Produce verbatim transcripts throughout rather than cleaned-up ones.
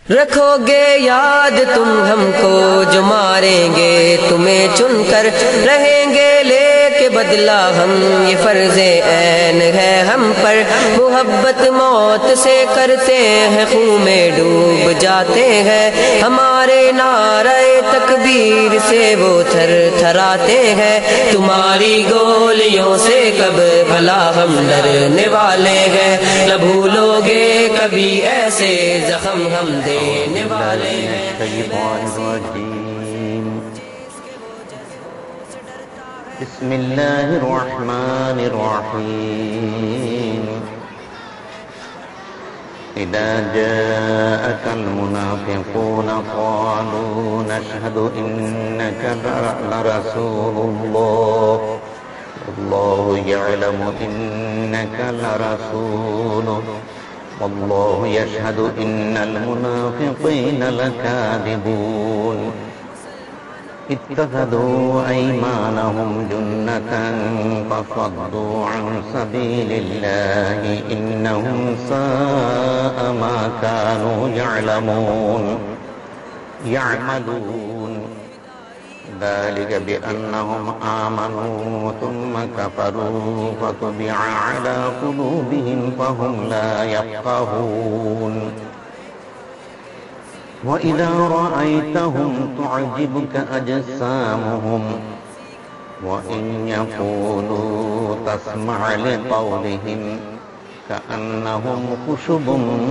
रखोगे याद तुम हमको जो मारेंगे तुम्हें चुनकर रहेंगे लेके बदला हम ये फर्ज़े ऐन है हम पर मोहब्बत मौत से करते हैं खून में डूब जाते हैं हमारे नारे तकबीर से वो थर थराते हैं तुम्हारी गोलियों से कब भला हम डरने वाले हैं न भूलोगे कभी ऐसे जख्म हम देने वाले हैं। बिस्मिल्लाहिर रहमानिर रहीम इज़ा जाअकल मुनाफ़िक़ूना क़ालू नशहदु इन्नका लरसूलुल्लाह वल्लाहु यअलमु इन्नका लरसूलुहु वल्लाहु यशहदु इन्नल मुनाफ़िक़ीना लकाज़िबून इत्तख़ज़ू अयमानहुम जुन्नतन फ़सद्दू अन सबीलिल्लाहि इन्नहुम साअ मा कानू यअलमून यअमलून ذلك بأنهم آمنوا ثم كفروا فطبع على قلوبهم فهم لا يفقهون وإذا رأيتهم تعجبك أجسامهم وإن يقولوا تسمع لقولهم كأنهم خشب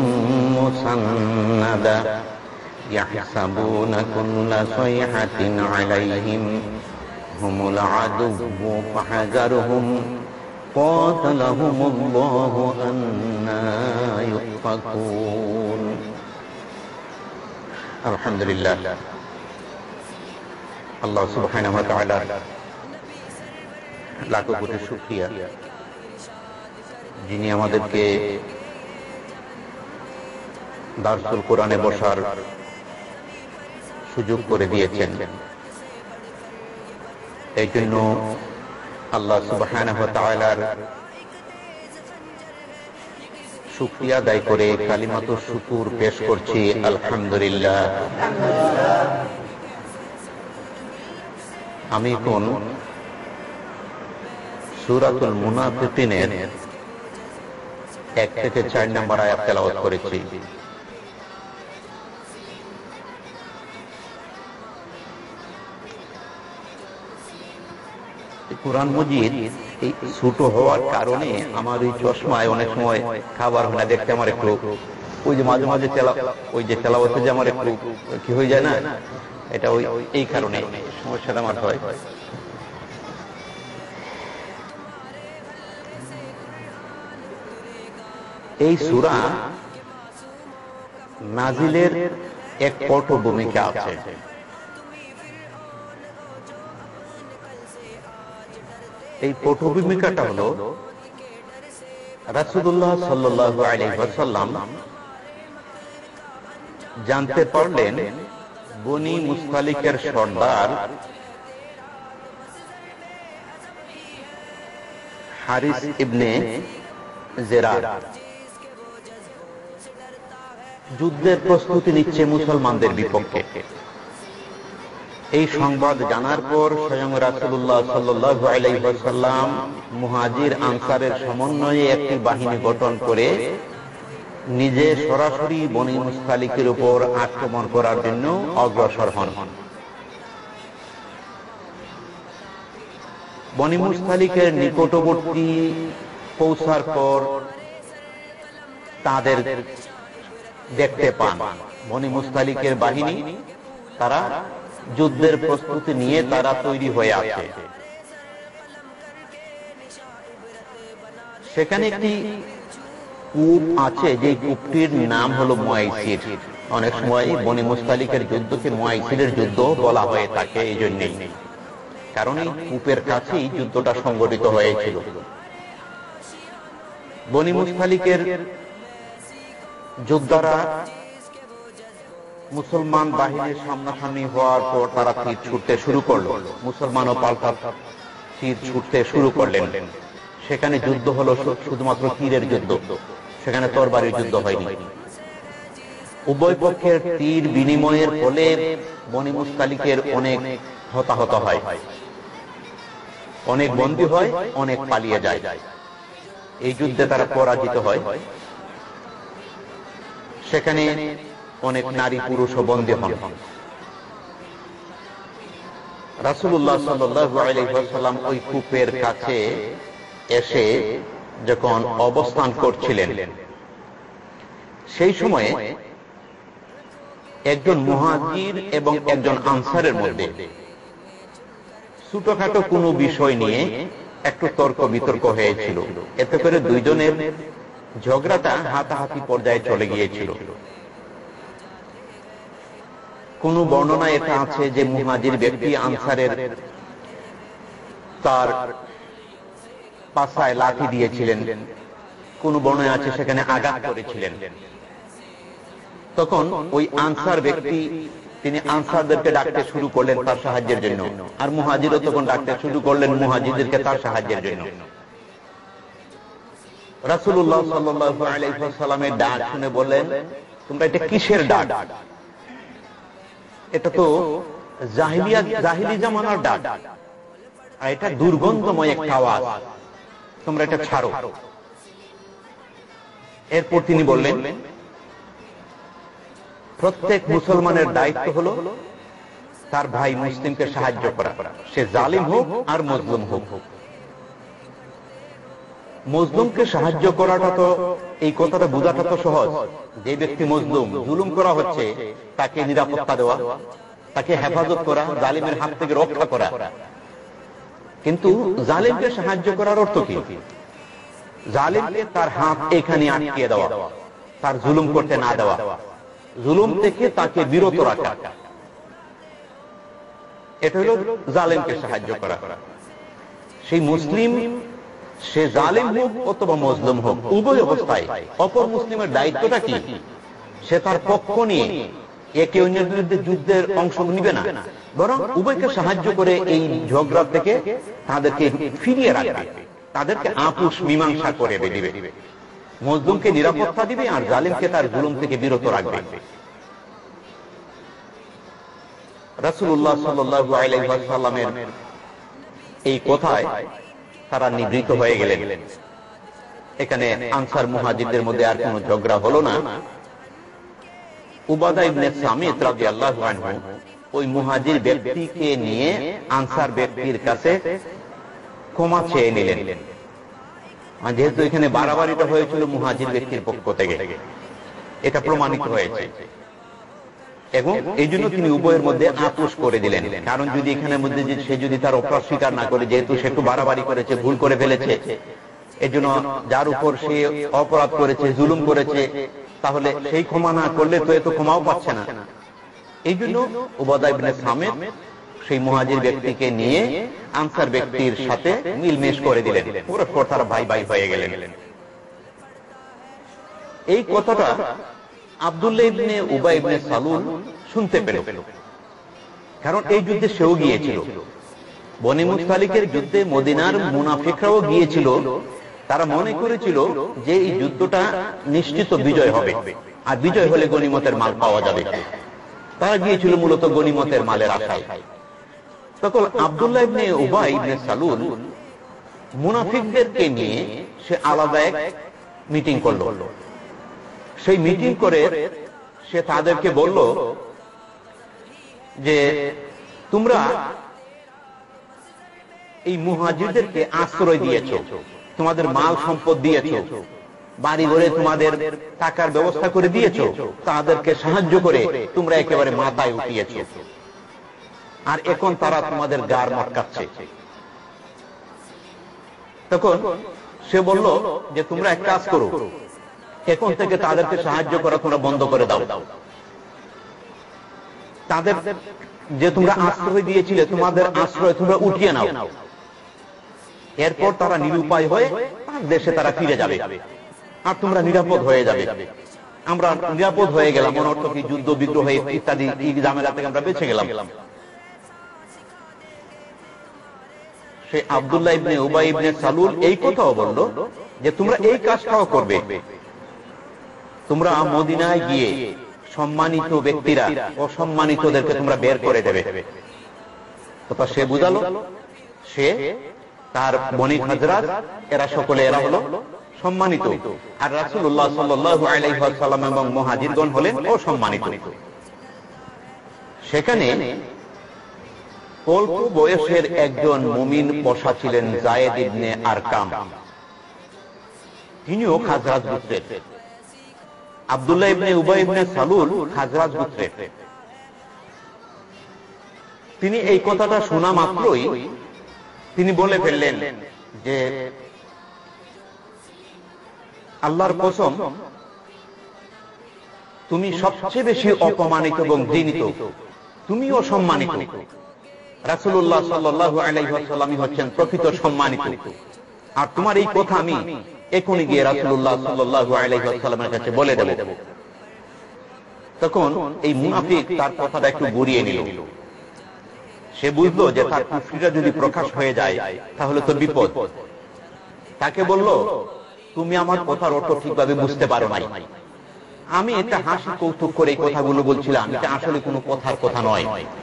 مسندة يحسبون كل صيحة عليهم هم العدو فاحذرهم قاتلهم الله أنى يؤفكون الحمد لله আল্লাহ সুবহানাহু ওয়া তাআলা লাখো কোটি শুকরিয়া যিনি আমাদেরকে দারসুল কোরআনে বসার সুযোগ করে দিয়েছেন। এই জন্য আল্লাহ সুবহানাহু ওয়া তাআলার শুকরিয়া আদায় করে কালিমাতু শুকুর পেশ করছি আলহামদুলিল্লাহ। আমি কোন সূরাতুল মুনাফিকিনের এক থেকে চার নম্বর আয়াত তেলাওয়াত করেছি। কুরআন মজিদ এই ছোট হওয়ার কারণে আমার এই চশমায় অনেক সময় খাবার হয় না দেখতে আমার একটু ওই যে মাঝে মাঝে তেলা ওই যে তেলাওয়াতে যে আমার একটু কি হয়ে যায় না, এটা ওই এই কারণে সমস্যাটা আমার হয়। এই সূরা নাজিলের এক পটভূমিকা আছে। এই পটভূমিকাটা হলো রাসূলুল্লাহ সাল্লাল্লাহু আলাইহি ওয়াসাল্লাম জানতে পারলেন বনি মুসতালিকের সর্দার হারিস ইবনে জেরার যুদ্ধের প্রস্তুতি নিচ্ছে মুসলমানদের বিপক্ষে। এই সংবাদ জানার পর স্বয়ং রাসূলুল্লাহ সাল্লাল্লাহু আলাইহি ওয়াসাল্লাম মুহাজির আনসারের সমন্বয়ে একটি বাহিনী গঠন করে নিজে সরাসরি বনি মুসতালিকের উপর আক্রমণ করার জন্য অগ্রসর হন। বনি মুসতালিকের নিকটবর্তী পৌঁছার পর তাদের দেখতে পান বনি মুসতালিকের বাহিনী, তারা যুদ্ধের প্রস্তুতি নিয়ে তারা তৈরি হয়ে আছে। সেখানে একটি কূপ আছে, যে কূপটির নাম হলো মুয়াইসির। অনেক সময় বনি মুসতালিকের যুদ্ধকে মুয়াইসিরের যুদ্ধ বলা হয়ে থাকে এই জন্যই, কারণ এই কূপের কাছেই যুদ্ধটা সংগঠিত হয়েছিল। বনি মুসতালিকের যোদ্ধারা মুসলমান বাহিনীর সামনাসামনি হওয়ার পর তারা তীর ছুটতে শুরু করলো। মুসলমানও পাল্টা তীর ছুটতে শুরু করলেন। সেখানে যুদ্ধ হলো শুধুমাত্র তীরের যুদ্ধ, সেখানে তরবারির যুদ্ধ হয়নি। উভয় পক্ষের তীর বিনিময়ের ফলে বনি মুস্তালিকের অনেক হতাহত হয়, অনেক বন্দী হয়, অনেক পালিয়ে যায়। এই যুদ্ধে তারা পরাজিত হয়। সেখানে অনেক নারী পুরুষও বন্দী হন। রাসূলুল্লাহ সাল্লাল্লাহু আলাইহি ওয়াসাল্লাম ওই কূপের কাছে এসে যখন অবস্থান করছিলেন, সেই সময়ে একজন মুহাজির এবং একজন আনসারের মধ্যে ছোটখাটো কোনো বিষয় নিয়ে একটু তর্ক বিতর্ক হয়েছিল। এতে করে দুইজনের ঝগড়াটা হাতাহাতি পর্যায়ে চলে গিয়েছিল। কোন বর্ণনা এটা আছে যে মুহাজির ব্যক্তি আনসারের তার পাছায় লাঠি দিয়েছিলেন, কোন বর্ণনা আছে সেখানে আঘাত করেছিলেন। তখন ওই আনসার ব্যক্তি তিনি আনসারদেরকে ডাকতে শুরু করলেন তার সাহায্যের জন্য, আর মুহাজিরও তখন ডাকতে শুরু করলেন মুহাজিরদেরকে তার সাহায্যের জন্য। রাসূলুল্লাহ সাল্লাল্লাহু আলাইহি ওয়াসাল্লামের ডাক শুনে বললেন, তোমরা এটা কিসের ডাক? এটা তো জাহিলিয়া জাহিলি জামানার ডাক, আর এটা দুর্গন্ধময় একটা আওয়াজ, তোমরা এটা ছাড়ো। এরপর তিনি বললেন, প্রত্যেক মুসলমানের দায়িত্ব হলো তার ভাই মুসলিমকে সাহায্য করা, সে জালিম হোক আর মজলুম হোক। মজলুমকে সাহায্য করাটা তো, এই কথাটা বোঝাটা তো সহজ। যে ব্যক্তি মজলুম, জুলুম করা হচ্ছে, তাকে নিরাপত্তা দেওয়া, তাকে হেফাজত করা, জালিমের হাত থেকে রক্ষা করা। কিন্তু জালিমকে সাহায্য করার অর্থ কি? জালিমকে তার হাত এখানে আটকে দেওয়া, তার জুলুম করতে না দেওয়া, জুলুম থেকে তাকে বিরত রাখা, এটা হলো জালিমকে সাহায্য করা। সেই মুসলিম, সে জালিম হোক অথবা মজলুম হোক, উভয় অবস্থায় অপর মুসলিমের দায়িত্বটা কি? সে তার পক্ষ নিয়ে একে অন্যের বিরুদ্ধে যুদ্ধের অংশ নিবে না, বরং উভয়কে সাহায্য করে এই ঝগড়া থেকে তাদেরকে ফিরিয়ে রাখবে, তাদেরকে আপোষ মীমাংসা করে দিবে, মজলুমকে নিরাপত্তা দিবে আর জালিমকে তার জুলুম থেকে বিরত রাখবে। রাসূলুল্লাহ সাল্লাল্লাহু আলাইহি ওয়াসাল্লামের এই কথায় তারা নিবৃত হয়ে গেলেন। এখানে আনসার মুহাজিরদের মধ্যে আর কোনো ঝগড়া হলো না। উবাদা ইবনে সামিত রাদিয়াল্লাহু আনহু ওই মুহাজির ব্যক্তিকে নিয়ে আনসার ব্যক্তির কাছে ক্ষমা চেয়ে নিলেন। যেহেতু এখানে বাড়াবাড়িটা হয়েছিল মুহাজির ব্যক্তির পক্ষ থেকে, এটা প্রমাণিত হয়েছে, এবং এই জন্য তিনি উভয়ের মধ্যে আপোষ করে দিলেন। কারণ যদি এখানে মধ্যে সে যদি তার অপরাধ স্বীকার না করে, যেহেতু সে একটু বাড়াবাড়ি করেছে, ভুল করে ফেলেছে, এই জন্য যার উপর সে অপরাধ করেছে, জুলুম করেছে, তাহলে সেই ক্ষমা না করলে তো এত ক্ষমাও পাচ্ছে না। এই জন্য উবাদা ইবনে সামিত সেই মুহাজির ব্যক্তিকে নিয়ে আনসার ব্যক্তির সাথে মিলমেশ করে দিলেন, পরস্পর তারা ভাই ভাই হয়ে গেলেন। এই কথাটা আব্দুল্লাহ ইবনে উবাই ইবনে সালুল শুনতে পেল, কারণ এই যুদ্ধে সেও গিয়েছিল। বনি মুস্তালিকের যুদ্ধে মদিনার মুনাফিকরাও গিয়েছিল। তারা মনে করেছিল যে এই যুদ্ধটা নিশ্চিত বিজয় হবে, আর বিজয় হলে গনিমতের মাল পাওয়া যাবে। তারা গিয়েছিল মূলত গনিমতের মালের আশায়। তখন আব্দুল্লাহ ইবনে উবাই ইবনে সালুল মুনাফিকদেরকে নিয়ে সে আলাদা এক মিটিং করল। সেই মিটিং করে সে তাদেরকে বলল যে তোমরা এই মুহাজিরদেরকে আশ্রয় দিয়েছ, তোমাদের মাল সম্পদ দিয়েছ, বাড়ি ঘরে তোমাদের টাকার ব্যবস্থা করে দিয়েছ, তাদেরকে সাহায্য করে তোমরা একেবারে মাথায় উঠিয়েছ, আর এখন তারা তোমাদের গার মটকাচ্ছে। তখন সে বলল যে তোমরা এক কাজ করো, এখন থেকে তাদেরকে সাহায্য করা তোমরা বন্ধ করে দাও। তাদের যে তোমরা আশ্রয় দিয়েছিলে, তোমাদের আশ্রয় তোমরা উঠিয়ে নাও। এরপর তারা নিরুপায় হয়ে তার দেশে তারা ফিরে যাবে, আর তোমরা নিরাপদ হয়ে যাবে। আমরা নিরাপদ হয়ে গেলাম, মনে অর্থ কি যুদ্ধ বিগ্রহ ইত্যাদি ঝামেলা থেকে আমরা বেঁচে গেলাম। সে আব্দুল্লাহ ইবনে উবাই ইবনে সালুল এই কথাও বলল যে তোমরা এই কাজটাও করবে, তোমরা মদিনায় গিয়ে সম্মানিত ব্যক্তিরা অসম্মানিতদেরকে তোমরা বের করে দেবে। তো সে বুঝালো সে তার বনি হাজরাত এরা সকলে এরা হলো সম্মানিত, আর রাসূলুল্লাহ সাল্লাল্লাহু আলাইহি ওয়াসাল্লাম এবং মুহাজিরগণ হলেন অসম্মানিত। সেখানে অল্প বয়সের একজন মুমিন বসা ছিলেন, যায়েদ ইবনে আরকাম। তিনিও খাজরাজ গোত্রের। আব্দুল্লাহ ইবনে উবাই ইবনে সালুল খাজরাজ গোত্রের। তিনি এই কথাটা শোনা মাত্রই তিনি বলে ফেললেন যে আল্লাহর কসম, তুমি সবচেয়ে বেশি অপমানিত এবং ঘৃণিত, তুমিও সম্মানিত। রাসূলুল্লাহ সাল্লাল্লাহু আলাইহি ওয়াসাল্লাম হচ্ছেন প্রকৃত সম্মানিত, আর তোমার এই কথা আমি এখনই গিয়ে রাসূলুল্লাহ সাল্লাল্লাহু আলাইহি ওয়াসাল্লামের কাছে বলে দেব। তখন এই মুনাফিক তার কথাটা একটু ঘুরিয়ে নিল। সে বুঝলো যে তার কুফরিটা যদি প্রকাশ হয়ে যায় তাহলে তো বিপদ। তাকে বলল, তুমি আমার কথার অর্থ ঠিকভাবে বুঝতে পারো নাই, আমি এটা হাসি কৌতুক করে এই কথাগুলো বলছিলাম, এটা আসলে কোনো কথার কথা নয়।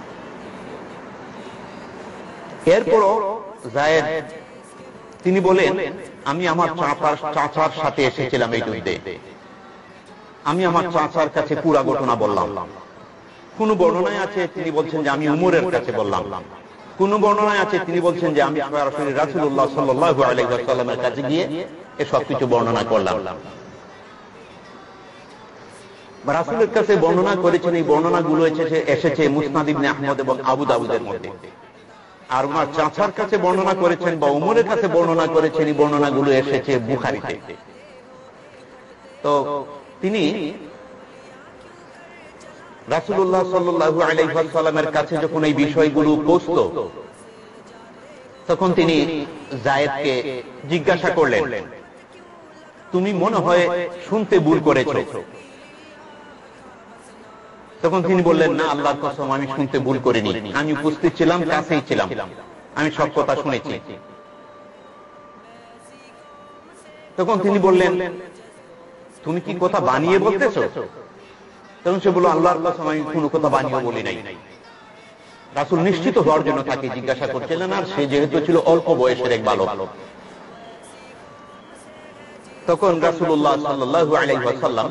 এরপরও যায়েদ তিনি বলেন, আমি আমার চাচার সাথে এসেছিলাম এই যুদ্ধে, আমি আমার চাচার কাছে পুরা ঘটনা বললাম। কোন বর্ণনায় আছে তিনি বলছেন যে আমি উমরের কাছে বললাম, কোন বর্ণনায় আছে তিনি বলছেন যে আমি সরাসরি রাসূলুল্লাহ সাল্লাল্লাহু আলাইহি ওয়াসাল্লামের কাছে গিয়ে এই সবকিছু বর্ণনা করলাম। রাসূলের কাছে বর্ণনা করেছেন, এই বর্ণনাগুলো এসেছে এসেছে মুসনাদ ইবনে আহমদ এবং আবু দাউদের মধ্যে। আর ওনার চাচার কাছে বর্ণনা করেছেন বা উমরের কাছে বর্ণনা করেছেন, এই বর্ণনাগুলো এসেছে বুখারীতে। তো তিনি রাসূলুল্লাহ সাল্লাল্লাহু আলাইহি ওয়াসাল্লামের কাছে যখন এই বিষয়গুলো পৌঁছতো, তখন তিনি যায়েদকে জিজ্ঞাসা করলেন, তুমি মনে হয় শুনতে ভুল করেছো? তখন তিনি বললেন, না আল্লাহর কসম, আমি শুনতে ভুল করিনি, আমি উপস্থিত ছিলাম, কাছেই ছিলাম, আমি সব কথা শুনেছি। তখন তিনি বললেন, তুমি কি কথা বানিয়ে বলতেছো? তখন সে বলল, আল্লাহর কসম, আমি কোনো কথা বানিয়ে বলি নাই। রাসূল নিশ্চিত হওয়ার জন্য তাকে জিজ্ঞাসা করছিলেন, আর সে যেহেতু ছিল অল্প বয়সের এক বালক। তখন রাসূলুল্লাহ সাল্লাল্লাহু আলাইহি ওয়াসাল্লাম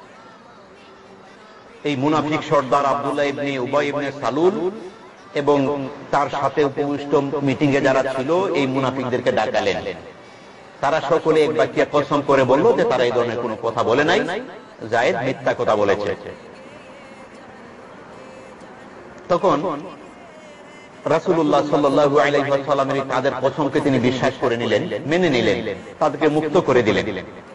এই মুনাফিক সর্দার আব্দুল্লাহ ইবনে উবাই ইবনে সালুল এবং তার সাথে উপবিষ্ট মিটিং এ যারা ছিল এই মুনাফিকদেরকে ডাকালেন। তারা সকলে এক বাক্যে কসম করে বলল যে তারা এই ধরনের কোনো কথা বলে নাই, যায়েদ মিথ্যা কথা বলেছে। তখন রাসূলুল্লাহ সাল্লাল্লাহু আলাইহি ওয়াসাল্লামের তাদের কসমকে তিনি বিশ্বাস করে নিলেন, মেনে নিলেন, তাদেরকে মুক্ত করে দিলেন।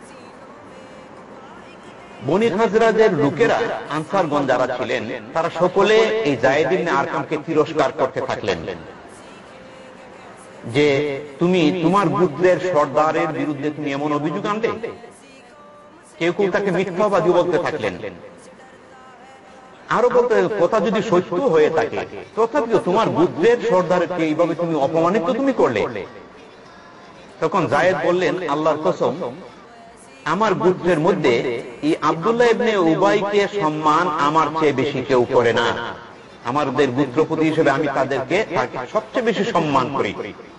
বনি খাজরাজের লোকেরা, আনসারগণ যারা ছিলেন, তারা সকলে এই যায়েদ ইবনে আরকামকে তিরস্কার করতে থাকলেন যে তুমি তোমার গোত্রের সর্দারের বিরুদ্ধে তুমি এমন অভিযোগ আনলে। কেউ কেউ তাকে মিথ্যাবাদী বলতে থাকলেন, আরো বলতে কথা যদি সত্য হয়ে থাকে তথাপিও তোমার গোত্রের সর্দারকে এইভাবে তুমি অপমানিত তুমি করলে। তখন যায়েদ বললেন, আল্লাহর কসম, আমার গোত্রের মধ্যে এই আব্দুল্লাহ ইবনে উবাইকে সম্মান আমার চেয়ে বেশি কেউ করে না। আমাদের গোত্রপতি হিসেবে আমি তাদেরকে সবচেয়ে বেশি সম্মান করি।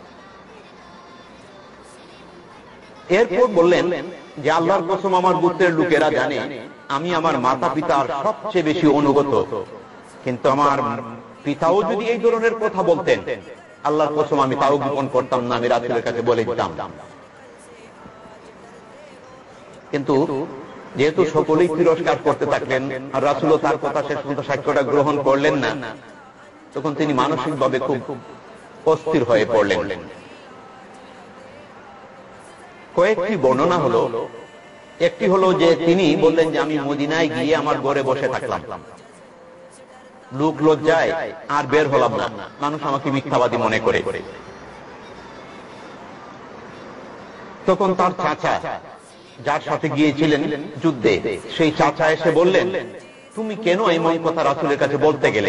এরপর বললেন যে আল্লাহর কসম, আমার গোত্রের লোকেরা জানে আমি আমার মাতা পিতার সবচেয়ে বেশি অনুগত, কিন্তু আমার পিতাও যদি এই ধরনের কথা বলতেন, আল্লাহর কসম আমি তাও গোপন করতাম না, আমি রাসূলের কাছে বলে দিতাম। কিন্তু যেহেতু সকলেই তিরস্কার করতে থাকলেন আর রাসূলও তার কথা শেষ পর্যন্ত সাক্ষ্যটা গ্রহণ করলেন না, তখন তিনি মানসিকভাবে খুব অস্থির হয়ে পড়লেন। কয়েকটি বর্ণনা হলো, একটি হলো যে তিনি বললেন যে আমি মদিনায় গিয়ে আমার ঘরে বসে থাকলাম, লোক লজ্জায় আর বের হলাম না, মানুষ আমাকে মিথ্যাবাদী মনে করে। তখন তার চাচা যার সাথে গিয়েছিলেন যুদ্ধে, সেই চাচা এসে বললেন, তুমি কেন এমন কথা রাসূলের কাছে বলতে গেলে?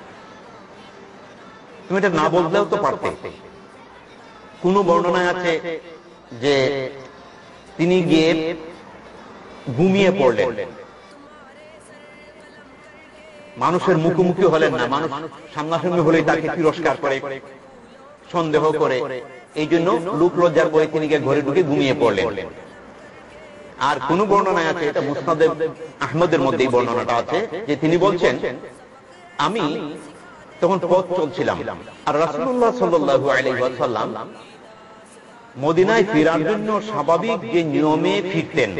তুমি এটা না বললেও তো পারতে। কোন বর্ণনায় আছে যে তিনি গিয়ে ঘুমিয়ে পড়লেন, মানুষের মুখোমুখি হলেন না, মানুষ সামনাসামনি হলেই তাকে তিরস্কার করে, সন্দেহ করে। এই জন্য লোক লজ্জার বই তিনি ঘরে ঢুকে ঘুমিয়ে পড়লেন। আর কোন বর্ণনায় আছে, এটা মুসনাদে আহমদের মধ্যে এই বর্ণনাটা আছে, যে তিনি বলছেন আমি তখন পথ চলছিলাম আর রাসূলুল্লাহ সাল্লাল্লাহু আলাইহি ওয়াসাল্লাম মদিনায় ফেরার জন্য স্বাভাবিক যে নিয়মে ফিরতেন,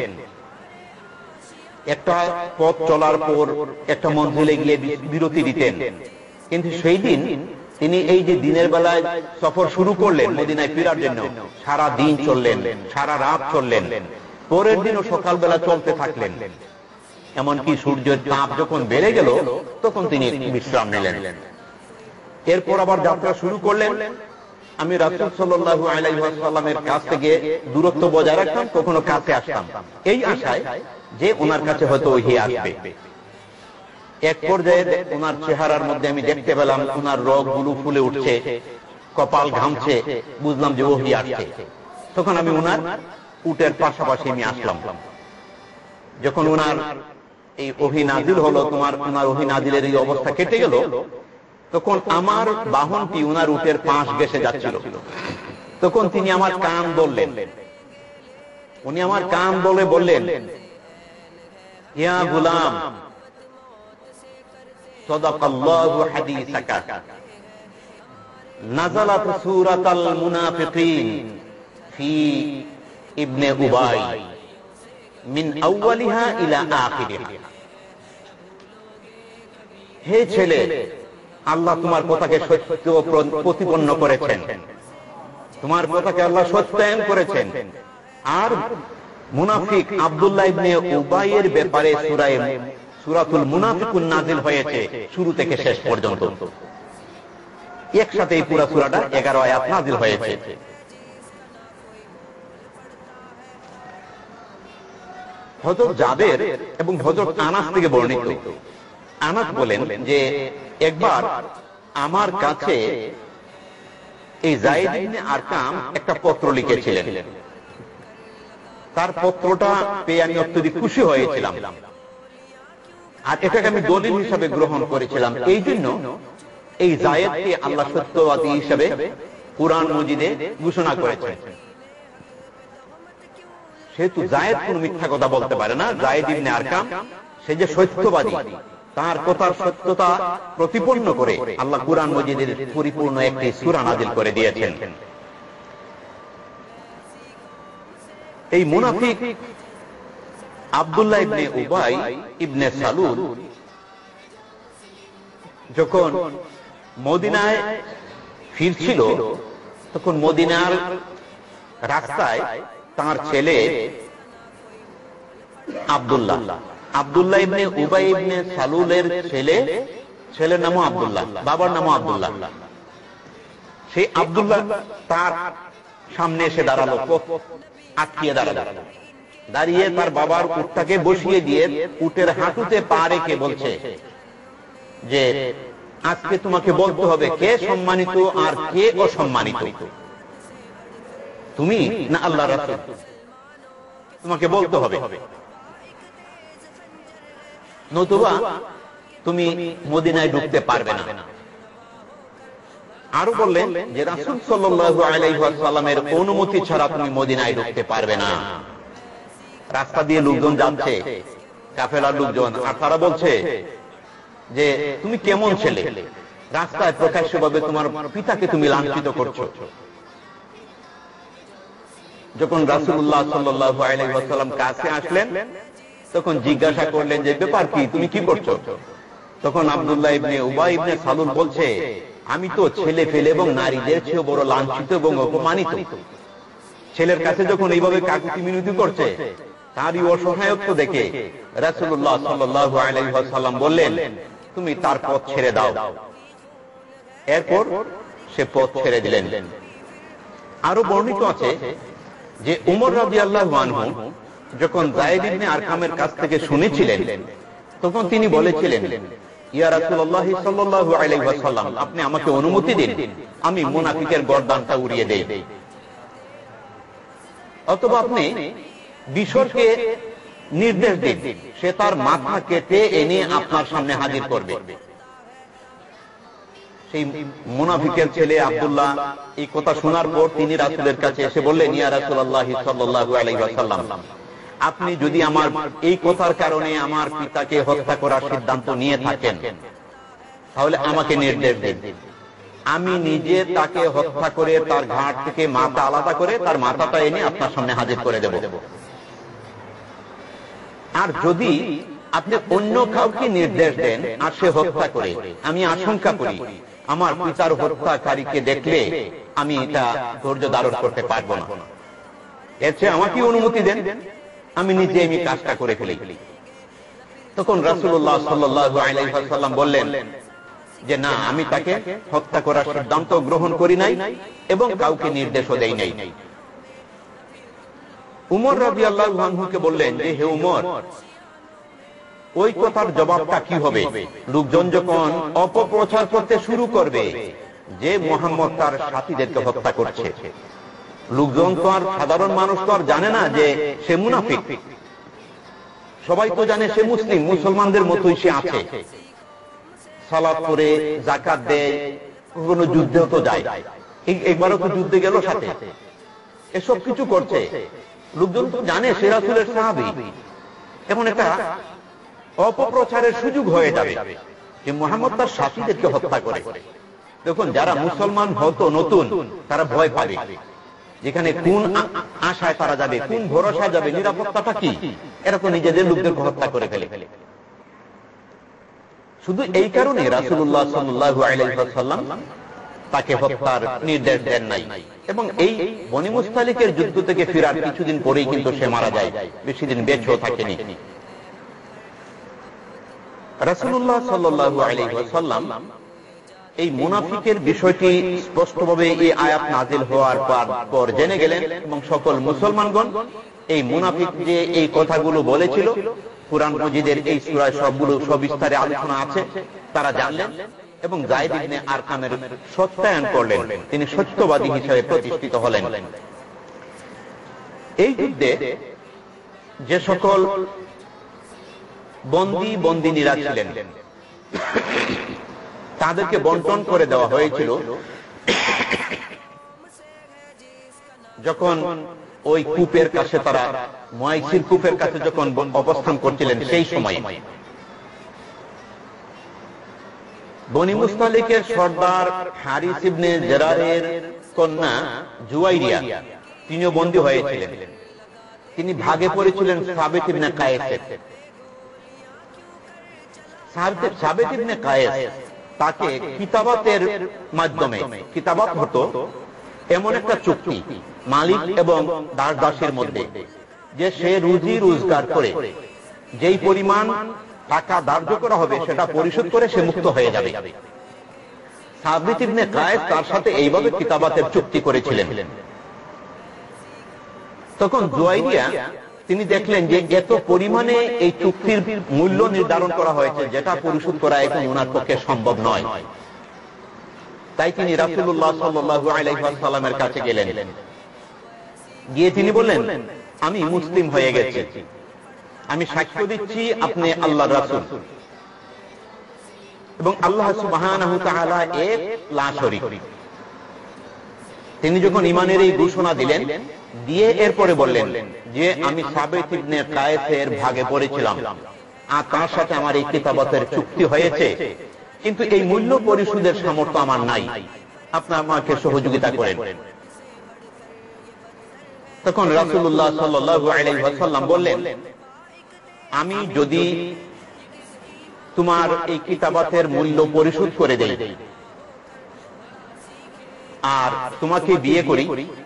একটা পথ চলার পর একটা মঞ্জিলে গিয়ে বিরতি দিতেন, কিন্তু সেই দিন তিনি এই যে দিনের বেলায় সফর শুরু করলেন মদিনায় ফেরার জন্য, সারা দিন চললেন, সারা রাত চললেন, পরের দিনও সকালবেলা চলতে থাকলেন। এমনকি সূর্যের তাপ যখন বেড়ে গেল তখন তিনি বিশ্রাম নিলেন। এরপর আবার যাত্রা শুরু করলেন। আমি রাসূল সাল্লাল্লাহু আলাইহি ওয়াসাল্লামের কাছ থেকে দূরত্ব বজায় রাখতাম, কখনো কাছে আসতাম এই আশায় যে ওনার কাছে হয়তো ওহী আসবে। এক পর্যায়ে ওনার চেহারার মধ্যে আমি দেখতে পেলাম ওনার রগগুলো ফুলে উঠছে, কপাল ঘামছে, বুঝলাম যে ওহী আসছে। তখন আমি ওনার উটের পাশাপাশি আমি আসলাম। যখন ওনার এই ওহী নাজিল হলো, তোমার ওনার ওহী নাজিলের এই অবস্থা কেটে গেল, তখন আমার বাহনটি ওনার উটের পাশ ঘেঁষে যাচ্ছিল। তখন তিনি আমার কান ধরলেন, উনি আমার কান ধরে বললেন, ইয়া গুলাম সাদাকাল্লাহু হাদিসাকা নাযালাত সূরাতুল মুনাফিকিন ফি ইবনে উবাই মিন আউয়ালিহা ইলা আখিরিহা। হে ছেলে, আল্লাহ তোমার কথাকে সত্য প্রতিপন্ন করেছেন, তোমার কথাকে আল্লাহ সত্যায়ন করেছেন। আর মুনাফিক আব্দুল্লাহ ইবনে উবাইয়ের ব্যাপারে সূরা সূরাতুল মুনাফিকুন নাযিল হয়েছে শুরু থেকে শেষ পর্যন্ত। একসাথে এই পুরো সূরাটা এগারো আয়াত নাযিল হয়েছে। হযরত জাবের এবং হযরত আনাস থেকে বর্ণিত। আনাস বলেন যে একবার আমার কাছে এই যায়েদ ইবনে আরকাম একটা পত্র লিখেছিলেন। তার পত্রটা পেয়ে আমি অত্যধিক খুশি হয়েছিলাম, আর এটাকে আমি দলিল হিসাবে গ্রহণ করেছিলাম। এই জন্য এই যায়েদকে আল্লাহ সত্যবাদী হিসাবে কুরআন মজিদে ঘোষণা করেছেন। সেহেতু যায়েদ কোন মিথ্যা কথা বলতে পারে না। যায়েদ ইবনে আরকাম সে যে সত্যবাদী, তার কথার সত্যতা প্রতিপন্ন করে আল্লাহ কুরআন মজিদের পরিপূর্ণ একটি সূরা নাযিল করে দিয়েছেন। এই মুনাফিক আব্দুল্লাহ ইবনে উবাই ইবনে সালুল যখন মদিনায় ফিরছিল, তখন মদিনার রাস্তায় তার ছেলে আব্দুল্লাহ আব্দুল্লাহ ইবনে উবাই ইবনে সালুলের ছেলে, ছেলের নামও আব্দুল্লাহ, বাবার নামও আব্দুল্লাহ। সেই আব্দুল্লাহ তার সামনে এসে দাঁড়ালো, আটকিয়ে দাঁড়ালো, দাঁড়িয়ে তার বাবার উটটাকে বসিয়ে দিয়ে উটের হাঁটুতে পা রেখে বলছে যে আজকে তোমাকে বলতে হবে কে সম্মানিত আর কে অসম্মানিত, তুমি না আল্লাহ রাসূল, তোমাকে বলতে হবে, নতুবা তুমি মদিনায় ঢুকতে পারবে না। আরো বললেন যে রাসূল সাল্লাল্লাহু আলাইহি ওয়াসাল্লামের অনুমতি ছাড়া তুমি মদিনায় ঢুকতে পারবে না। রাস্তা দিয়ে লোকজন যাচ্ছে, কাফেলার লোকজন, আর তারা বলছে যে তুমি কেমন ছেলে, রাস্তায় প্রকাশ্যভাবে তোমার পিতাকে তুমি লাঞ্ছিত করছো। যখন রাসূলুল্লাহ সাল্লাল্লাহু আলাইহি ওয়াসাল্লাম কাছে আসলেন, তখন জিজ্ঞাসা করলেন যে ব্যাপার কি, তুমি কি করছো? তখন আব্দুল্লাহ ইবনে উবাই ইবনে সালুল বলছে, আমি তো ছেলে ফেলে এবং নারীদের চেয়ে বড় লাঞ্ছিত এবং অপমানিত। ছেলের কাছে যখন এইভাবে কাকুতি মিনতি করছে, তারই অসহায়ত্ব দেখে রাসূলুল্লাহ সাল্লাল্লাহু আলাইহি ওয়াসাল্লাম বললেন, তুমি তার পথ ছেড়ে দাও। এরপর সে পথ ছেড়ে দিলেন। আরো বর্ণিত আছে যে উমর রাদিয়াল্লাহু আনহু যখন যায়েদ ইবনে আরকামের কাছ থেকে শুনেছিলেন, তখন তিনি বলেছিলেন, ইয়া রাসূলুল্লাহ সাল্লাল্লাহু আলাইহি ওয়াসাল্লাম, আপনি আমাকে অনুমতি দিন, আমি মুনাফিকের গর্দানটা উড়িয়ে দেই। অথবা আপনি বিশরকে নির্দেশ দিন, সে তার মাথা কেটে এনে আপনার সামনে হাজির করবে। সেই মুনাফিকের ছেলে আব্দুল্লাহ এই কথা শোনার পর তিনি রাসূলের কাছে এসে বললেন, ইয়া রাসূলুল্লাহ সাল্লাল্লাহু আলাইহি ওয়াসাল্লাম, আপনি যদি আমার এই কথার কারণে আমার পিতাকে হত্যা করার সিদ্ধান্ত নিয়ে থাকেন তাহলে আমাকে নির্দেশ দিন, আমি নিজে তাকে হত্যা করে তার ঘাট থেকে মাথা আলাদা করে তার মাথাটা এনে আপনার সামনে হাজির করে দেব। আর যদি আপনি অন্য কাউকে নির্দেশ দেন আর সে হত্যা করে, আমি আশঙ্কা করি আমার পিতার হত্যাকারীকে দেখলে আমি এটা ধৈর্য ধারণ করতে পারবো না, এর চেয়ে আমাকে অনুমতি দেন, আমি নিজে আমি কাজটা করে ফেলি। তখন রাসূলুল্লাহ সাল্লাল্লাহু আলাইহি ওয়াসাল্লাম বললেন যে না, আমি তাকে হত্যা করার সিদ্ধান্ত গ্রহণ করি নাই এবং কাউকে নির্দেশও দেই নাই। উমর রাদিয়াল্লাহু আনহুকে বললেন যে হে উমর, ওই কথার জবাবটা কি হবে? লোকজন যখন অপপ্রচার করতে শুরু করবে যে মুহাম্মদ তার সাথীদেরকে হত্যা করছে, লোকজন তো আর সাধারণ মানুষ তো আর জানে না যে সে মুনাফিক, সবাই তো জানে সে মুসলিম, মুসলমানদের মতোই সে আছে, সালাত করে যাকাত দেয়, কোনো যুদ্ধেও তো যায়, একবারও তো যুদ্ধে গেল সাথে, এসব কিছু করছে, লোকজন তো জানে সে রাসূলের সাহাবী। এখন একটা অপপ্রচারের সুযোগ হয়ে যাবে যে মুহাম্মদ তার সাথীদেরকে হত্যা করে। দেখুন, যারা মুসলমান হতো নতুন তারা ভয় পাবে, যেখানে কোন আশায় তারা যাবে, কোন ভরসায় যাবে, নিরাপত্তাটা কি, এরা তো নিজেদের লোকদেরকে হত্যা করে ফেলে। শুধু এই কারণে রাসূলুল্লাহ সাল্লাল্লাহু আলাইহি ওয়াসাল্লাম তাকে হত্যার নির্দেশ দেন নাই, এবং এই বনী মুস্তালিকের যুদ্ধ থেকে ফেরার কিছুদিন পরেই কিন্তু সে মারা যায়, বেশি দিন বেঁচেও থাকেনি। রাসূলুল্লাহ সাল্লাল্লাহু আলাইহি ওয়াসাল্লাম এই মুনাফিকের বিষয়টি স্পষ্টভাবে এই আয়াত নাযিল হওয়ার পর জেনে গেলেন, এবং সকল মুসলমানগণ এই মুনাফিক যে এই কথাগুলো বলেছিল, কুরআন মাজিদের এই সূরায় সবগুলো সবিস্তারে আলোচনা আছে, তারা জানলেন এবং যায়েদ ইবনে আরকামের সত্যায়ন করলেন, তিনি সত্যবাদী হিসেবে প্রতিষ্ঠিত হলেন। এই যুদ্ধে যে সকল বন্দী বন্দিনীরা ছিলেন তাদেরকে বন্টন করে দেওয়া হয়েছিল। যখন ওই কূপের কাছে তারা মুয়াইসির কূপের কাছে যখন অবস্থান করছিলেন, সেই সময় বনী মুস্তালিকের সর্দার হারিস ইবনে জেরারের কন্যা জুয়াইরিয়া তিনিও বন্দী হয়েছিলেন। তিনি ভাগে পড়েছিলেন সাবিত ইবনে কায়েসের। সাবিত ইবনে কায়েস তাকে কিতাবাতের মাধ্যমে, কিতাবাত হতো এমন একটা চুক্তি মালিক এবং দাস দাসের মধ্যে, যে সে রুজি রোজগার করে যেই পরিমাণ টাকা ধার্য করা হবে সেটা পরিশোধ করে সে মুক্ত হয়ে যাবে। সাবিত ইবনে কায়েস তার সাথে এইভাবে কিতাবাতের চুক্তি করেছিলেন। তখন জুয়াইরিয়া তিনি দেখলেন যে এত পরিমাণে এই চুক্তির মূল্য নির্ধারণ করা হয়েছে, যেটা পরিশোধ করা এখন ওনার পক্ষে সম্ভব নয়। তাই তিনি রাসূলুল্লাহ সাল্লাল্লাহু আলাইহি ওয়াসাল্লামের কাছে গেলেন, গিয়ে তিনি বললেন, আমি মুসলিম হয়ে গেছি, আমি সাক্ষ্য দিচ্ছি আপনি আল্লাহর রাসূল এবং আল্লাহ সুবহানাহু ওয়া তাআলা এক লা শরীক। তিনি যখন ঈমানের এই ঘোষণা দিলেন, দিয়ে এরপরে বললেন যে আমি সাবিত ইবনে কায়েসের ভাগে পড়েছিলাম আর তার সাথে আমার এই কিতাবাতের চুক্তি হয়েছে, কিন্তু এই মূল্য পরিশোধের সামর্থ্য আমার নাই, আপনি আমাকে সহযোগিতা করেন। তখন রাসূলুল্লাহ সাল্লাল্লাহু আলাইহি ওয়াসাল্লাম বললেন, আমি যদি তোমার এই কিতাবাতের মূল্য পরিশোধ করে দেই আর তোমাকে বিয়ে করি,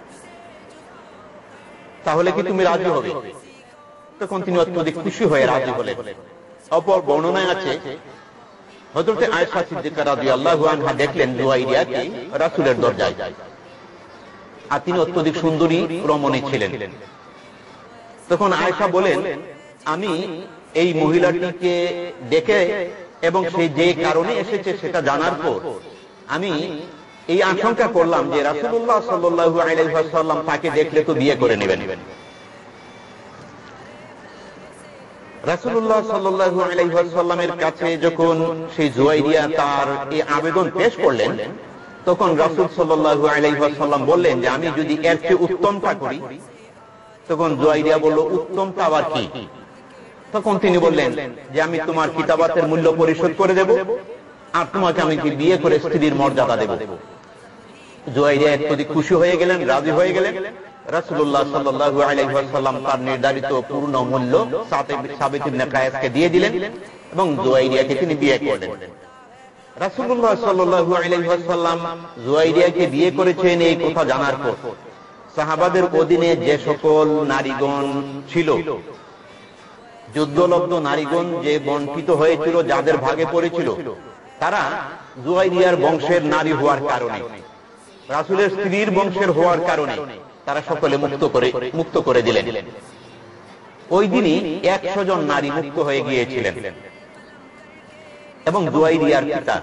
তাহলে কি তুমি রাজি হবে? তখন তিনি অত্যধিক খুশি হয়ে রাজি হলেন। অপর বর্ণনায় আছে হযরত আয়েশা সিদ্দিকা রাদিয়াল্লাহু আনহা দেখলেন জুয়াইরিয়াকে রাসূলের দরজায়, আর তিনি অত্যধিক সুন্দরী রমণী ছিলেন। তখন আয়েশা বলেন, আমি এই মহিলাটিকে দেখে এবং সে যে কারণে এসেছে সেটা জানার পর আমি এই আশঙ্কা করলাম যে রাসূলুল্লাহ সাল্লাল্লাহু আলাইহি ওয়াসাল্লাম তাকে দেখলে তো বিয়ে করে নেবেন। রাসূলুল্লাহ সাল্লাল্লাহু আলাইহি ওয়াসাল্লামের কাছে যখন সেই জুয়াইরিয়া তার এই আবেদন পেশ করলেন, তখন রাসূল সাল্লাল্লাহু আলাইহি ওয়াসাল্লাম বললেন যে আমি যদি এর চেয়ে উত্তমটা করি। তখন জুয়াইরিয়া বলল, উত্তমটা আবার কি? তখন তিনি বললেন যে আমি তোমার কিতাবাতের মূল্য পরিশোধ করে দেব, আর তোমাকে আমি বিয়ে করে স্ত্রীর মর্যাদা দেব। জুয়াইরিয়া একটু খুশি হয়ে গেলেন, রাজি হয়ে গেলেন। রাসূলুল্লাহ সাল্লাল্লাহু আলাইহি ওয়াসাল্লাম তার নির্ধারিত পূর্ণ মূল্য সাবিত ইবনে কায়েসকে দিয়ে দিলেন এবং জুয়াইরিয়াকে তিনি বিয়ে করলেন। রাসূলুল্লাহ সাল্লাল্লাহু আলাইহি ওয়াসাল্লাম জুয়াইরিয়াকে বিয়ে করেছেন এই কথা জানার পর সাহাবাদের অধীনে যে সকল নারীগণ ছিল, যুদ্ধলব্ধ নারীগণ যে বঞ্চিত হয়েছিল, যাদের ভাগে পড়েছিল, তারা জুয়াইরিয়ার বংশের নারী হওয়ার কারণে, রাসূলের স্ত্রীর বংশের হওয়ার কারণে তারা সকলে মুক্ত করে মুক্ত করে দিলেন। ওই দিনই একশো জন নারী মুক্ত হয়ে গিয়েছিলেন এবং জুয়াইরিয়ার পিতা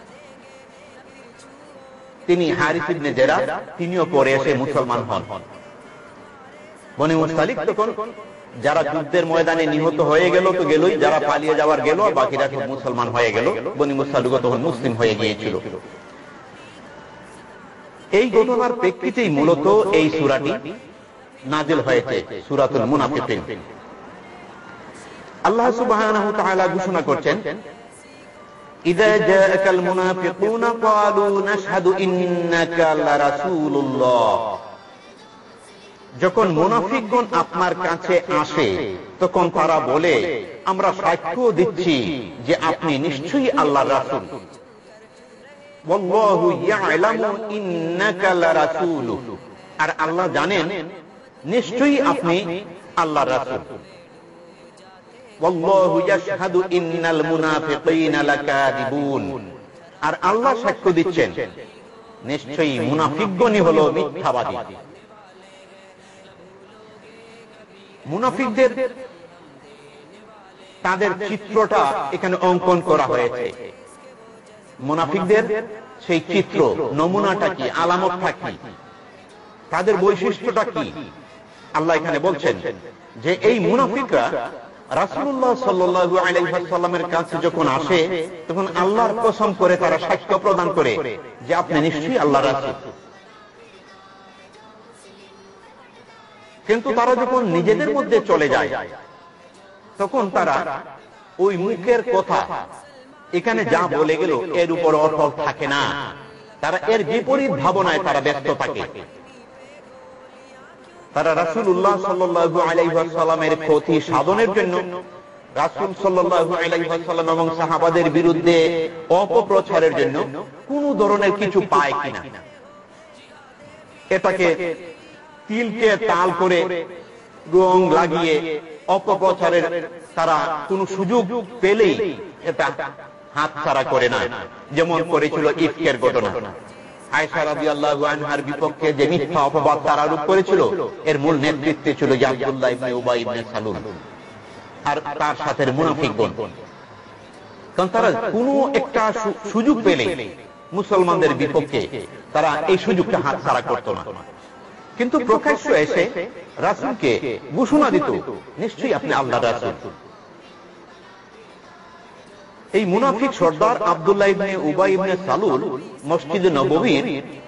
তিনি হারিস ইবনে জেরা, তিনিও পরে এসে মুসলমান হন। বনি মুসতালিক তখন যারা যুদ্ধের ময়দানে নিহত হয়ে গেল তো গেলই, যারা পালিয়ে যাওয়ার গেল, বাকিরা সব মুসলমান হয়ে গেল। বনি মুসতালিক তখন মুসলিম হয়ে গিয়েছিল। এই ঘটনার প্রেক্ষিতেই মূলত এই সূরাটি নাযিল হয়েছে, সূরাতুল মুনাফিকুন। আল্লাহ সুবহানাহু ওয়া তাআলা ঘোষণা করছেন, ইযা জাআকাল মুনাফিকুনা ক্বালু নাশহাদু ইন্নাকা লারাসূলুল্লাহ। যখন মুনাফিকগণ আপনার কাছে আসে তখন তারা বলে, আমরা সাক্ষ্য দিচ্ছি যে আপনি নিশ্চয়ই আল্লাহর রাসূল। ওয়াল্লাহু ইয়ালামু ইন্নাকা লারাসূলুহু, আর আল্লাহ জানেন নিশ্চয়ই আপনি আল্লাহর রাসূল। ওয়াল্লাহু ইয়াশহাদু ইন্নাল মুনাফিকিনা লাকাযিবুন, আর আল্লাহ সাক্ষ্য দিচ্ছেন নিশ্চয়ই মুনাফিকগণই হলো মিথ্যাবাদী। মুনাফিকদের তাদের চিত্রটা এখানে অঙ্কন করা হয়েছে। মুনাফিকদের সেই চিত্র, নমুনাটা কি, আলামতটা কি, তাদের বৈশিষ্ট্যটা কি, আল্লাহ এখানে বলছেন যে এই মুনাফিকরা রাসূলুল্লাহ সাল্লাল্লাহু আলাইহি ওয়াসাল্লামের কাছে যখন আসে তখন আল্লাহর কসম করে তারা সাক্ষ্য প্রদান করে যে আপনি নিশ্চয়ই আল্লাহর রাসূল। কিন্তু তারা যখন নিজেদের মধ্যে চলে যায় তখন তারা ওই মুখের কথা এখানে যা বলে গেল এর উপর অটল থাকে না, তারা এর বিপরীত ভাবনায় তারা ব্যস্ত থাকে। তারা রাসূলুল্লাহ সাল্লাল্লাহু আলাইহি ওয়াসাল্লামের ক্ষতি সাধনের জন্য রাসূল সাল্লাল্লাহু আলাইহি ওয়াসাল্লাম এবং সাহাবাদের বিরুদ্ধে অপপ্রচারের জন্য কোন ধরনের কিছু পায় কিনা, এটাকে তিলকে তাল করে রং লাগিয়ে অপপ্রচারের তারা কোন সুযোগ পেলেই এটা হাতছাড়া করে না। যেমন করেছিল ইফকের ঘটনা। আয়েশা রাদিয়াল্লাহু আনহার বিপক্ষে যে মিথ্যা অপবাদ তারা আরোপ করেছিল, এর মূল নেতৃত্বে ছিল আব্দুল্লাহ ইবনে উবাই ইবনে সালুল আর তার সাথে মুনাফিকগণ। কারণ তারা কোনো একটা সুযোগ পেলে মুসলমানদের বিপক্ষে তারা এই সুযোগটা হাতছাড়া করত না। কিন্তু প্রকাশ্য এসে রাসূলকে ঘোষণা দিত নিশ্চয়ই আপনি আল্লাহর রাসূল। এই মুনাফিক সর্দার আব্দুল্লাহ ইবনে উবাই ইবনে সালুল মসজিদে নববীর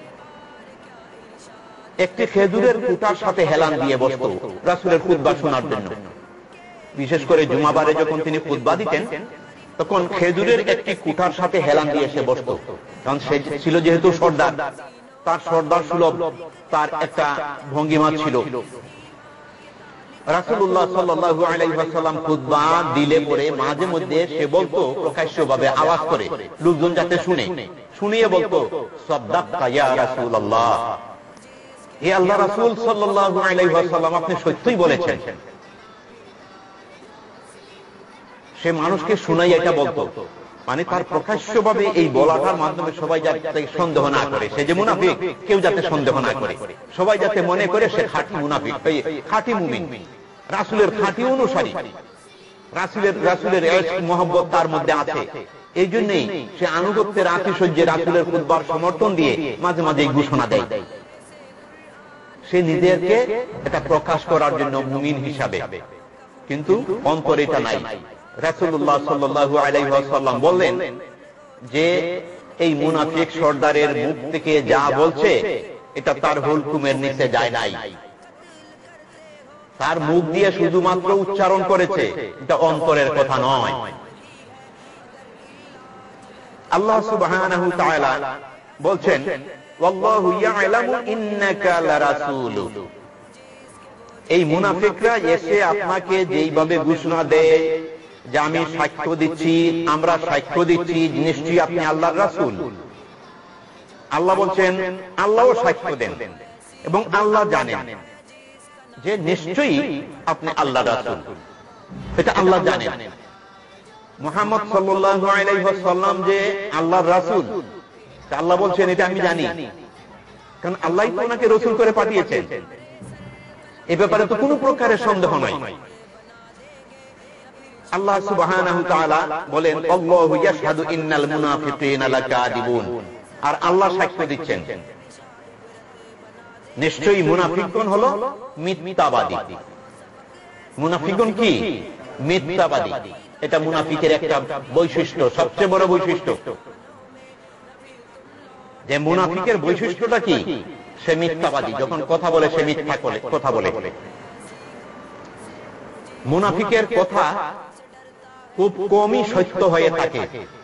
একটি খেজুরের কুটার সাথে হেলান দিয়ে বসত রাসূলের খুতবা শোনার জন্য। বিশেষ করে জুমাবারে যখন তিনি খুতবা দিতেন তখন খেজুরের একটি কুটার সাথে হেলান দিয়ে এসে বসত। কারণ সে ছিল যেহেতু সর্দার, তার সর্দার সুলভ তার একটা ভঙ্গিমা ছিল। রাসূলুল্লাহ সাল্লাল্লাহু আলাইহি ওয়াসাল্লাম খুতবা দিলে পরে মাঝে মধ্যে সে বলতো প্রকাশ্যভাবে আওয়াজ করে, লোকজন যাতে শুনে, শুনিয়ে বলতো সাদাক্তা ইয়া রাসূলুল্লাহ, হে আল্লাহর রাসূল সাল্লাল্লাহু আলাইহি ওয়াসাল্লাম আপনি সত্যই বলেছেন। সে মানুষকে শুনাই এটা বলতো, মানে তার প্রকাশ্যভাবে এই বলাটার মাধ্যমে সবাই যাতে সন্দেহ না করে সে যে মুনাফিক, কেউ যাতে সন্দেহ না করে, সবাই যাতে মনে করে সে খাঁটি মুনাফিক, খাঁটি মুমিন, রাসূলের খাঁটি অনুসারী, রাসূলের রাসূলের ইশক মহব্বত তার মধ্যে আছে। এই জন্যই সে আনুগত্যের আতিশয্যে রাসূলের খুতবার সমর্থন দিয়ে মাঝে মাঝে ঘোষণা দেয়। সে নিজেকে এটা প্রকাশ করার জন্য মুমিন হিসাবে কিন্তু অন্তরে এটা নাই। রাসূলুল্লাহ সাল্লাল্লাহু আলাইহি ওয়াসাল্লাম বললেন যে এই মুনাফিক সর্দারের মুখ থেকে যা বলছে এটা তার হুলকুমের নিচে যায় নাই, তার মুখ দিয়ে শুধুমাত্র উচ্চারণ করেছে, এটা অন্তরের কথা নয়। আল্লাহ সুবহানাহু ওয়া তাআলা বলছেন ওয়াল্লাহু ইয়ালামু ইন্নাকা লারাসূলু। এই মুনাফিকরা এসে আপনাকে যেইভাবে ঘোষণা দেয় যে আমি সাক্ষ্য দিচ্ছি, আমরা সাক্ষ্য দিচ্ছি নিশ্চয়ই আপনি আল্লাহর রাসূল, আল্লাহ বলছেন আল্লাহও সাক্ষ্য দেন এবং আল্লাহ জানেন যে নিশ্চয়ই আপনি আল্লাহর রাসূল, এটা আল্লাহ জানেন। মুহাম্মদ সাল্লাল্লাহু আলাইহি ওয়াসাল্লাম যে আল্লাহর রাসূল, আল্লাহ বলছেন এটা আমি জানি, কারণ আল্লাহই তো ওনাকে রাসূল করে পাঠিয়েছেন, এ ব্যাপারে তো কোনো প্রকারের সন্দেহ নাই। আল্লাহ সুবহানাহু ওয়া তাআলা বলেন আল্লাহু ইয়াশহাদু ইন্নাল মুনাফিকিনা লাকাযিবুন, আর আল্লাহ সাক্ষ্য দিচ্ছেন নিশ্চয়ই মুনাফিকগণ হলো মিথ্যাবাদী। মুনাফিকগণ কি? মিথ্যাবাদী। এটা মুনাফিকের একটা বৈশিষ্ট্য, সবচেয়ে বড় বৈশিষ্ট্য। যে মুনাফিকের বৈশিষ্ট্যটা কি? সে মিথ্যাবাদী, যখন কথা বলে সে মিথ্যা কথা বলে। মুনাফিকের কথা খুব কমই সত্য হয়ে থাকে।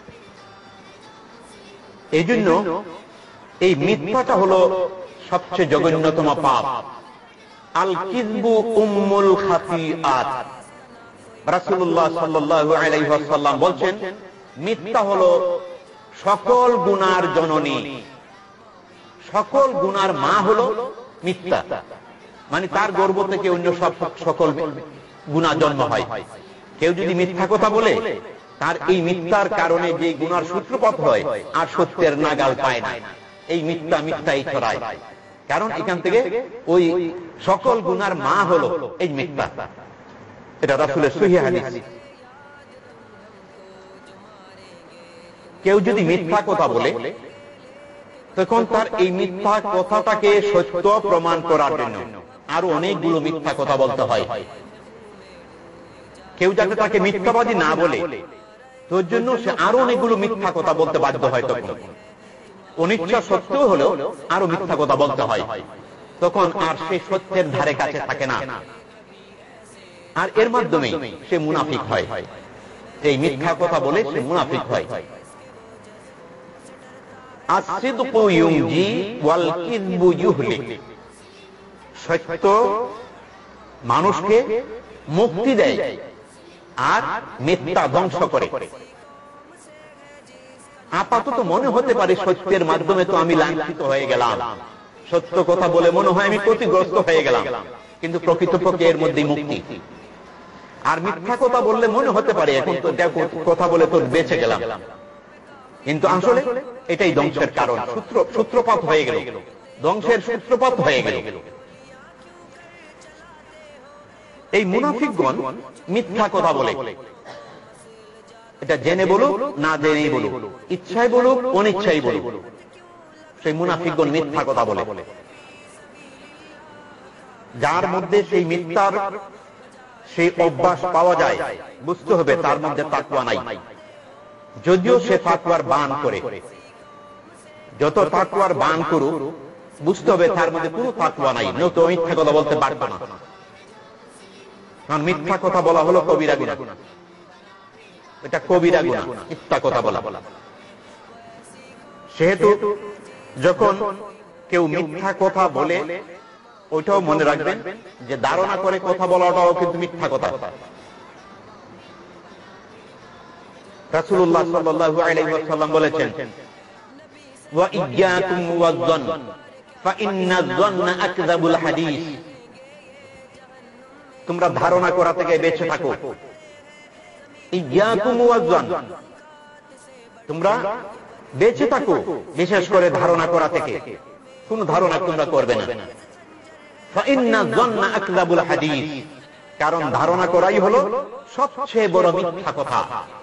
এই জন্য এই মিথ্যাটা হলো সবচেয়ে জঘন্যতম পাপ। আল কিযবু উম্মুল খাতিআত। রাসূলুল্লাহ সাল্লাল্লাহু আলাইহি ওয়াসাল্লাম বলেন মিথ্যা হলো সকল গুনার জননী, সকল গুনার মা হলো মিথ্যা। মানে তার গর্ভ থেকে অন্য সব সকল গুনাহ জন্ম হয়। কেউ যদি মিথ্যা কথা বলে তার এই মিথ্যার কারণে যে গুনার সূত্রপাত হয় আর সত্যের নাগাল পায় না, এই মিথ্যা মিথ্যাই ছড়ায়। কারণ এখান থেকে ওই সকল গুনার মা হলো এই মিথ্যা। এটা রাসূলের সহিহ হাদিস। কেউ যদি মিথ্যা কথা বলে তখন তার এই মিথ্যা কথাটাকে সত্য প্রমাণ করার জন্য আরো অনেকগুলো মিথ্যা কথা বলতে হয়। কেউ যাতে তাকে মিথ্যাবাদী না বলে তোর জন্য সে আরো অনেকগুলো মিথ্যা কথা বলতে বাধ্য হয়। তখন অনিচ্ছা সত্ত্বেও হলেও আরো মিথ্যা কথা বলতে হয়। তখন আর সে সত্যের ধারে কাছে থাকে না, আর এর মাধ্যমে সে মুনাফিক হয়। এই মিথ্যা কথা বলে সে মুনাফিক হয়। আসিদকু ইউনজি ওয়াল কিযবু ইউহলিক। সত্য মানুষকে মুক্তি দেয় আর মিথ্যা ধ্বংস করে। আপাতত মনে হতে পারে সত্যের মাধ্যমে তো আমি লাঞ্ছিত হয়ে গেলাম, সত্য কথা বলে মনে হয় আমি ক্ষতিগ্রস্ত হয়ে গেলাম, কিন্তু প্রকৃতপক্ষে এর মধ্যে মুক্তি। আর মিথ্যা কথা বললে মনে হতে পারে এখন তো কথা বলে তো বেঁচে গেলাম, কিন্তু আসলে এটাই ধ্বংসের কারণ। সূত্র সূত্রপাত হয়ে গেল, ধ্বংসের সূত্রপাত হয়ে গেল। এই মুনাফিকগণ মিথ্যা কথা বলে, এটা জেনে বলুক না জেনেই বলুক, ইচ্ছায় বলুক অনিচ্ছায় বলুক, সেই মুনাফিকগণ মিথ্যা কথা বলে। যার মধ্যে সেই মিথ্যার সেই অভ্যাস পাওয়া যায় বুঝতে হবে তার মধ্যে তাকওয়া নাই। যদিও সে তাকওয়ার বান করে, যত তাকওয়ার বান করুক বুঝতে হবে তার মধ্যে কোনো তাকওয়া নাই, নয়তো মিথ্যা কথা বলতে পারতো না। কারণ মিথ্যা কথা বলা হলো কবিরা গুনাহ, এটা কবিরা গুনাহ মিথ্যা কথা বলা। সেহেতু যখন কেউ মিথ্যা কথা বলে ওইটাও মনে রাখবেন যে ধারণা করে কথা বলাটাও কিন্তু মিথ্যা কথা। রাসূলুল্লাহ সাল্লাল্লাহু আলাইহি ওয়াসাল্লাম বলেছেন ওয়া ইয়্যাকুম ওয়ায-যন্ন ফা ইন্নায-যন্না আকযাবুল হাদিস। তোমরা ধারণা করা থেকে বেঁচে থাকো। ইয়্যাকুম ওয়ায-যন্ন, তোমরা বেঁচে থাকো বিশেষ করে ধারণা করা থেকে। কোন ধারণা তোমরা করবে না। ফা ইন্নায-যন্না আকযাবুল হাদিস, কারণ ধারণা করাই হলো সবচেয়ে বড় মিথ্যা কথা।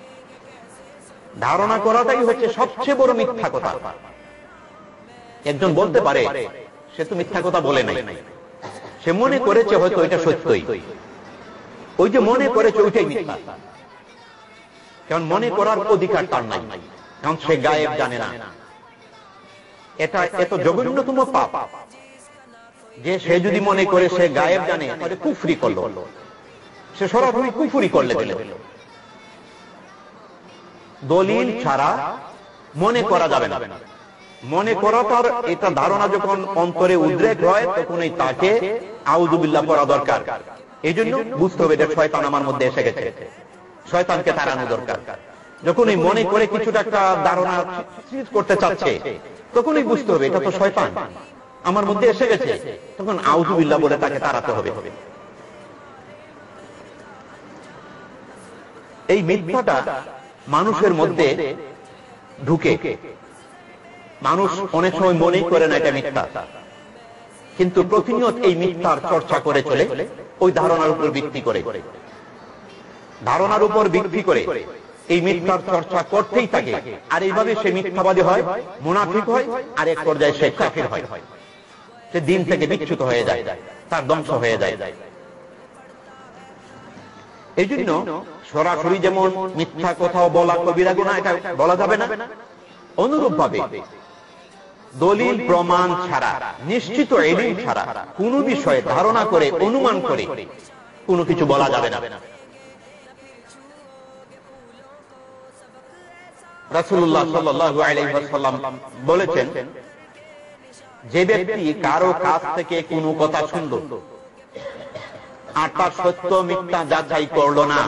ধারণা করাটাই হচ্ছে সবচেয়ে বড় মিথ্যা কথা। একজন বলতে পারে সে তো মিথ্যা কথা বলে নাই, সে মনে করেছে হয়তো এটা সত্যই, ওই যে মনে করেছে ওইটাই মিথ্যা, কারণ মনে করার অধিকার তার নাই, কারণ সে গায়েব জানে না। এটা এত জঘন্যতম পাপ যে সে যদি মনে করে সে গায়েব জানে তাহলে কুফরি করলো, সে সরাসরি কুফরি করলে দিল। দলিল ছাড়া মনে করা যাবে না। মনে করাটার এটা ধারণা যখন অন্তরে উদ্রেক হয় তখনই তাকে আউযুবিল্লাহ পড়া দরকার। এই জন্য বুঝতে হবে এটা শয়তান আমার মধ্যে এসে গেছে, শয়তানকে তাড়ানো দরকার। যখন এই মনে করে কিছুটা একটা ধারণা করতে চাচ্ছে তখনই বুঝতে হবে এটা তো শয়তান আমার মধ্যে এসে গেছে, তখন আউযুবিল্লাহ বলে তাকে তাড়াতে হবে। এই মিথ্যাটা মানুষের মধ্যে ঢুকে, মানুষ অনেক সময় মনেই করে না এটা মিথ্যা, কিন্তু প্রতিনিয়ত এই মিথ্যার চর্চা করে চলে ওই ধারণার উপর ভিত্তি করে, ধারণার উপর ভিত্তি করে এই মিথ্যার চর্চা করতেই থাকে। আর এইভাবে সে মিথ্যাবাদী হয়, মুনাফিক হয়, আর এক পর্যায়ে সে কাফির হয়, সে দিন থেকে বিচ্যুত হয়ে যায়, তার ধ্বংস হয়ে যায়। এই জন্য সরাসরি যেমন মিথ্যা কথাও বলা কবিরা গুনাহ, এটা বলা যাবে না, অনুরূপ ভাবে দলিল প্রমাণ ছাড়া, নিশ্চিত ইলম ছাড়া কোন বিষয়ে ধারণা করে অনুমান করে কোনো কিছু বলা যাবে না। রাসূলুল্লাহ সাল্লাল্লাহু আলাইহি ওয়াসাল্লাম বলেছেন, যে ব্যক্তি কারো কাছ থেকে কোনো কথা শুনল আর তার সত্য মিথ্যা যাচাই করলো না,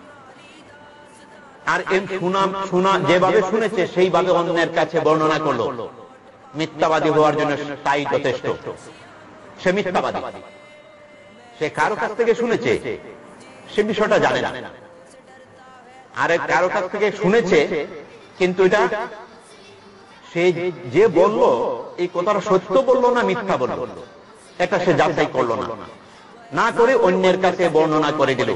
আর এই শোনা শোনা যেভাবে শুনেছে সেইভাবে অন্যের কাছে বর্ণনা করলো, মিথ্যাবাদী হওয়ার জন্য তাই যথেষ্ট। সে মিথ্যাবাদী, সে কারো কাছ থেকে শুনেছে সে বিষয়টা জানে না, আর কারো কাছ থেকে শুনেছে কিন্তু এটা সে যে বলল এই কথাটা সত্য বললো না মিথ্যা বললো এটা সে যাচাই করলো না, না করে অন্যের কাছে বর্ণনা করে দিল,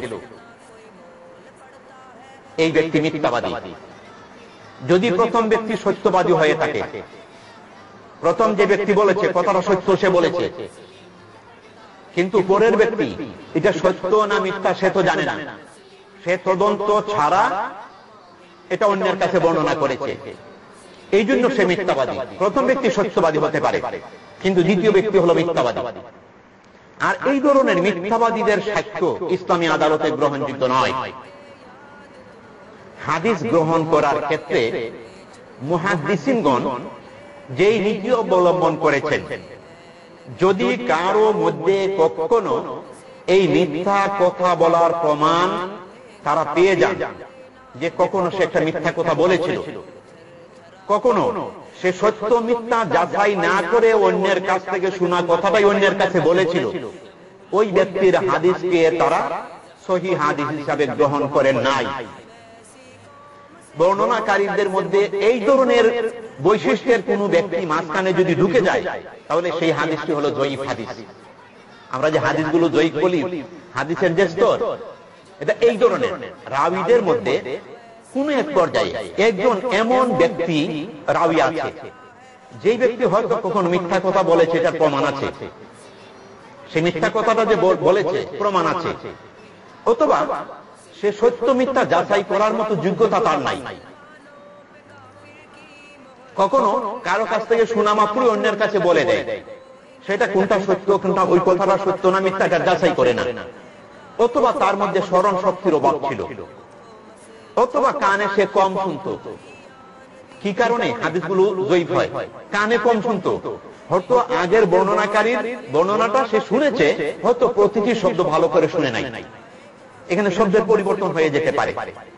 এই ব্যক্তি মিথ্যাবাদী। যদি প্রথম ব্যক্তি সত্যবাদী হয়ে থাকে, প্রথম যে ব্যক্তি বলেছে কথাটা সত্য সে বলেছে, কিন্তু পরের ব্যক্তি এটা সত্য না মিথ্যা সে তো জানে না, সে তদন্ত ছাড়া এটা অন্যের কাছে বর্ণনা করেছে, এই জন্য সে মিথ্যাবাদী। প্রথম ব্যক্তি সত্যবাদী হতে পারে, কিন্তু দ্বিতীয় ব্যক্তি হলো মিথ্যাবাদী। আর এই ধরনের মিথ্যাবাদীদের সাক্ষ্য ইসলামী আদালতে গ্রহণযোগ্য নয়। হাদিস গ্রহণ করার ক্ষেত্রে মুহাদ্দিসিনগণ যেই নীতি অবলম্বন করেছেন, যদি কারো মধ্যে কখনো এই মিথ্যা কথা বলার প্রমাণ তারা পেয়ে যান যে কখনো সে একটা মিথ্যা কথা বলেছিল, কখনো সে সত্য মিথ্যা যাচাই না করে অন্যের কাছ থেকে শোনা কথাটাই অন্যের কাছে বলেছিল, ওই ব্যক্তির হাদিসকে তারা সহিহ হাদিস হিসাবে গ্রহণ করেন নাই। বর্ণনাকারীদের মধ্যে এই ধরনের বৈশিষ্ট্যের কোন ব্যক্তি মাঝখানে যদি ঢুকে যায় তাহলে সেই হাদিসটি হলো জয়ীফ হাদিস। আমরা যে হাদিসগুলো জয়ীফ বলি, হাদিসের যে স্তর, এটা এই ধরনের রাবীদের মধ্যে কোন এক পর্যায়ে একজন এমন ব্যক্তি রাবী আছে যেই ব্যক্তি হয়তো কখনো মিথ্যা কথা বলেছে, এটার প্রমাণ আছে, সে মিথ্যা কথাটা যে বলেছে প্রমাণ আছে, অথবা সে সত্য মিথ্যা যাচাই করার মতো যোগ্যতা তার নাই, কখনো কারো কাছ থেকে শোনা মাত্রই অন্যের কাছে বলে দেয়, সেটা কোনটা সত্য কোনটা ওই কথাটা সত্য না মিথ্যা যাচাই করে না, অথবা তার মধ্যে স্মরণ শক্তির অভাব ছিল, অথবা কানে সে কম শুনতো। কি কারণে হাদিসগুলো জয়ীফ হয়? কানে কম শুনতো, হয়তো আগের বর্ণনাকারীর বর্ণনাটা সে শুনেছে, হয়তো প্রতিটি শব্দ ভালো করে শুনে নাই, এখানে শব্দের পরিবর্তন হয়ে যেতে পারে,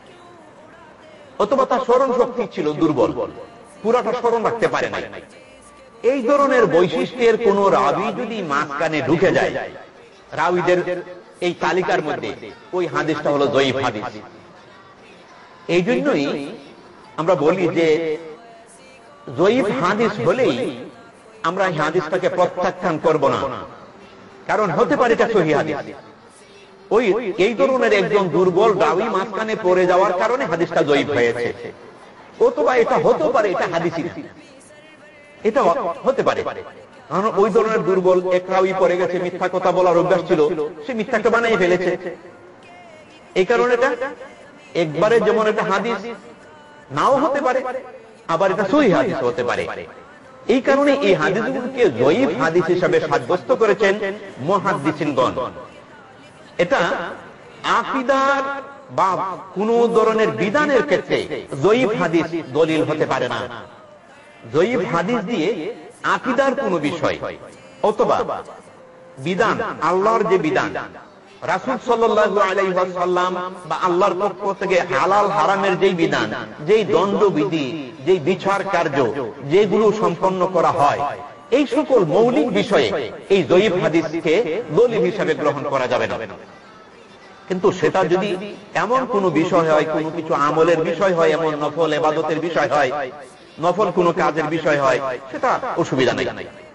অথবা তার স্মরণ শক্তি ছিল দুর্বল, পুরাটা স্মরণ রাখতে পারে নাই। এই ধরনের বৈশিষ্ট্যের কোন রাবী যদি মাঝখানে ঢুকে যায় রাবীদের এই তালিকার মধ্যে, ওই হাদিসটা হলো জয়ীফ হাদিস। এই জন্যই আমরা বলি যে জয়ীফ হাদিস হলেই আমরা এই হাদিসটাকে প্রত্যাখ্যান করব না, কারণ হতে পারে এটা সহিহ হাদিস। ওই এই ধরনের একজন দুর্বল রাবী মাঝখানে পড়ে যাওয়ার কারণে হাদিসটা জয়ীফ হয়েছে, অথবা এটা হতে পারে এটা হাদিসই না, এটা হতে পারে, কারণ ওই ধরনের দুর্বল এক রাবী পড়ে গেছে, মিথ্যা কথা বলার অভ্যাস ছিল, সে মিথ্যাকে বানিয়ে ফেলেছে, এই কারণে এটা একবারে যেমন একটা হাদিস নাও হতে পারে, আবার এটা সহিহ হাদিস হতে পারে। এই কারণে এই হাদিসগুলোকে জয়ীফ হাদিস হিসাবে সাব্যস্ত করেছেন মুহাদ্দিসিনগণ। এটা আকীদার বা কোন ধরনের বিধানের ক্ষেত্রে জয়ীফ হাদিস দলিল হতে পারে না। জয়ীফ হাদিস দিয়ে আকীদার কোন বিষয় অথবা বিধান, আল্লাহর যে বিধান, রাসূল সাল্লাল্লাহু আলাইহি ওয়াসাল্লাম বা আল্লাহর পক্ষ থেকে হালাল হারামের যেই বিধান, যেই দণ্ডবিধি, যেই বিচার কার্য যেগুলো সম্পন্ন করা হয়, এই সকল মৌলিক বিষয়ে এই জয়ীফ হাদিসকে দলিল হিসাবে গ্রহণ করা যাবে না। কিন্তু সেটা যদি এমন কোন বিষয় হয়, কোনো কিছু আমলের বিষয় হয়, এমন নফল ইবাদতের বিষয় হয়, নফল কোন কাজের বিষয় হয়, সেটা অসুবিধা নেই।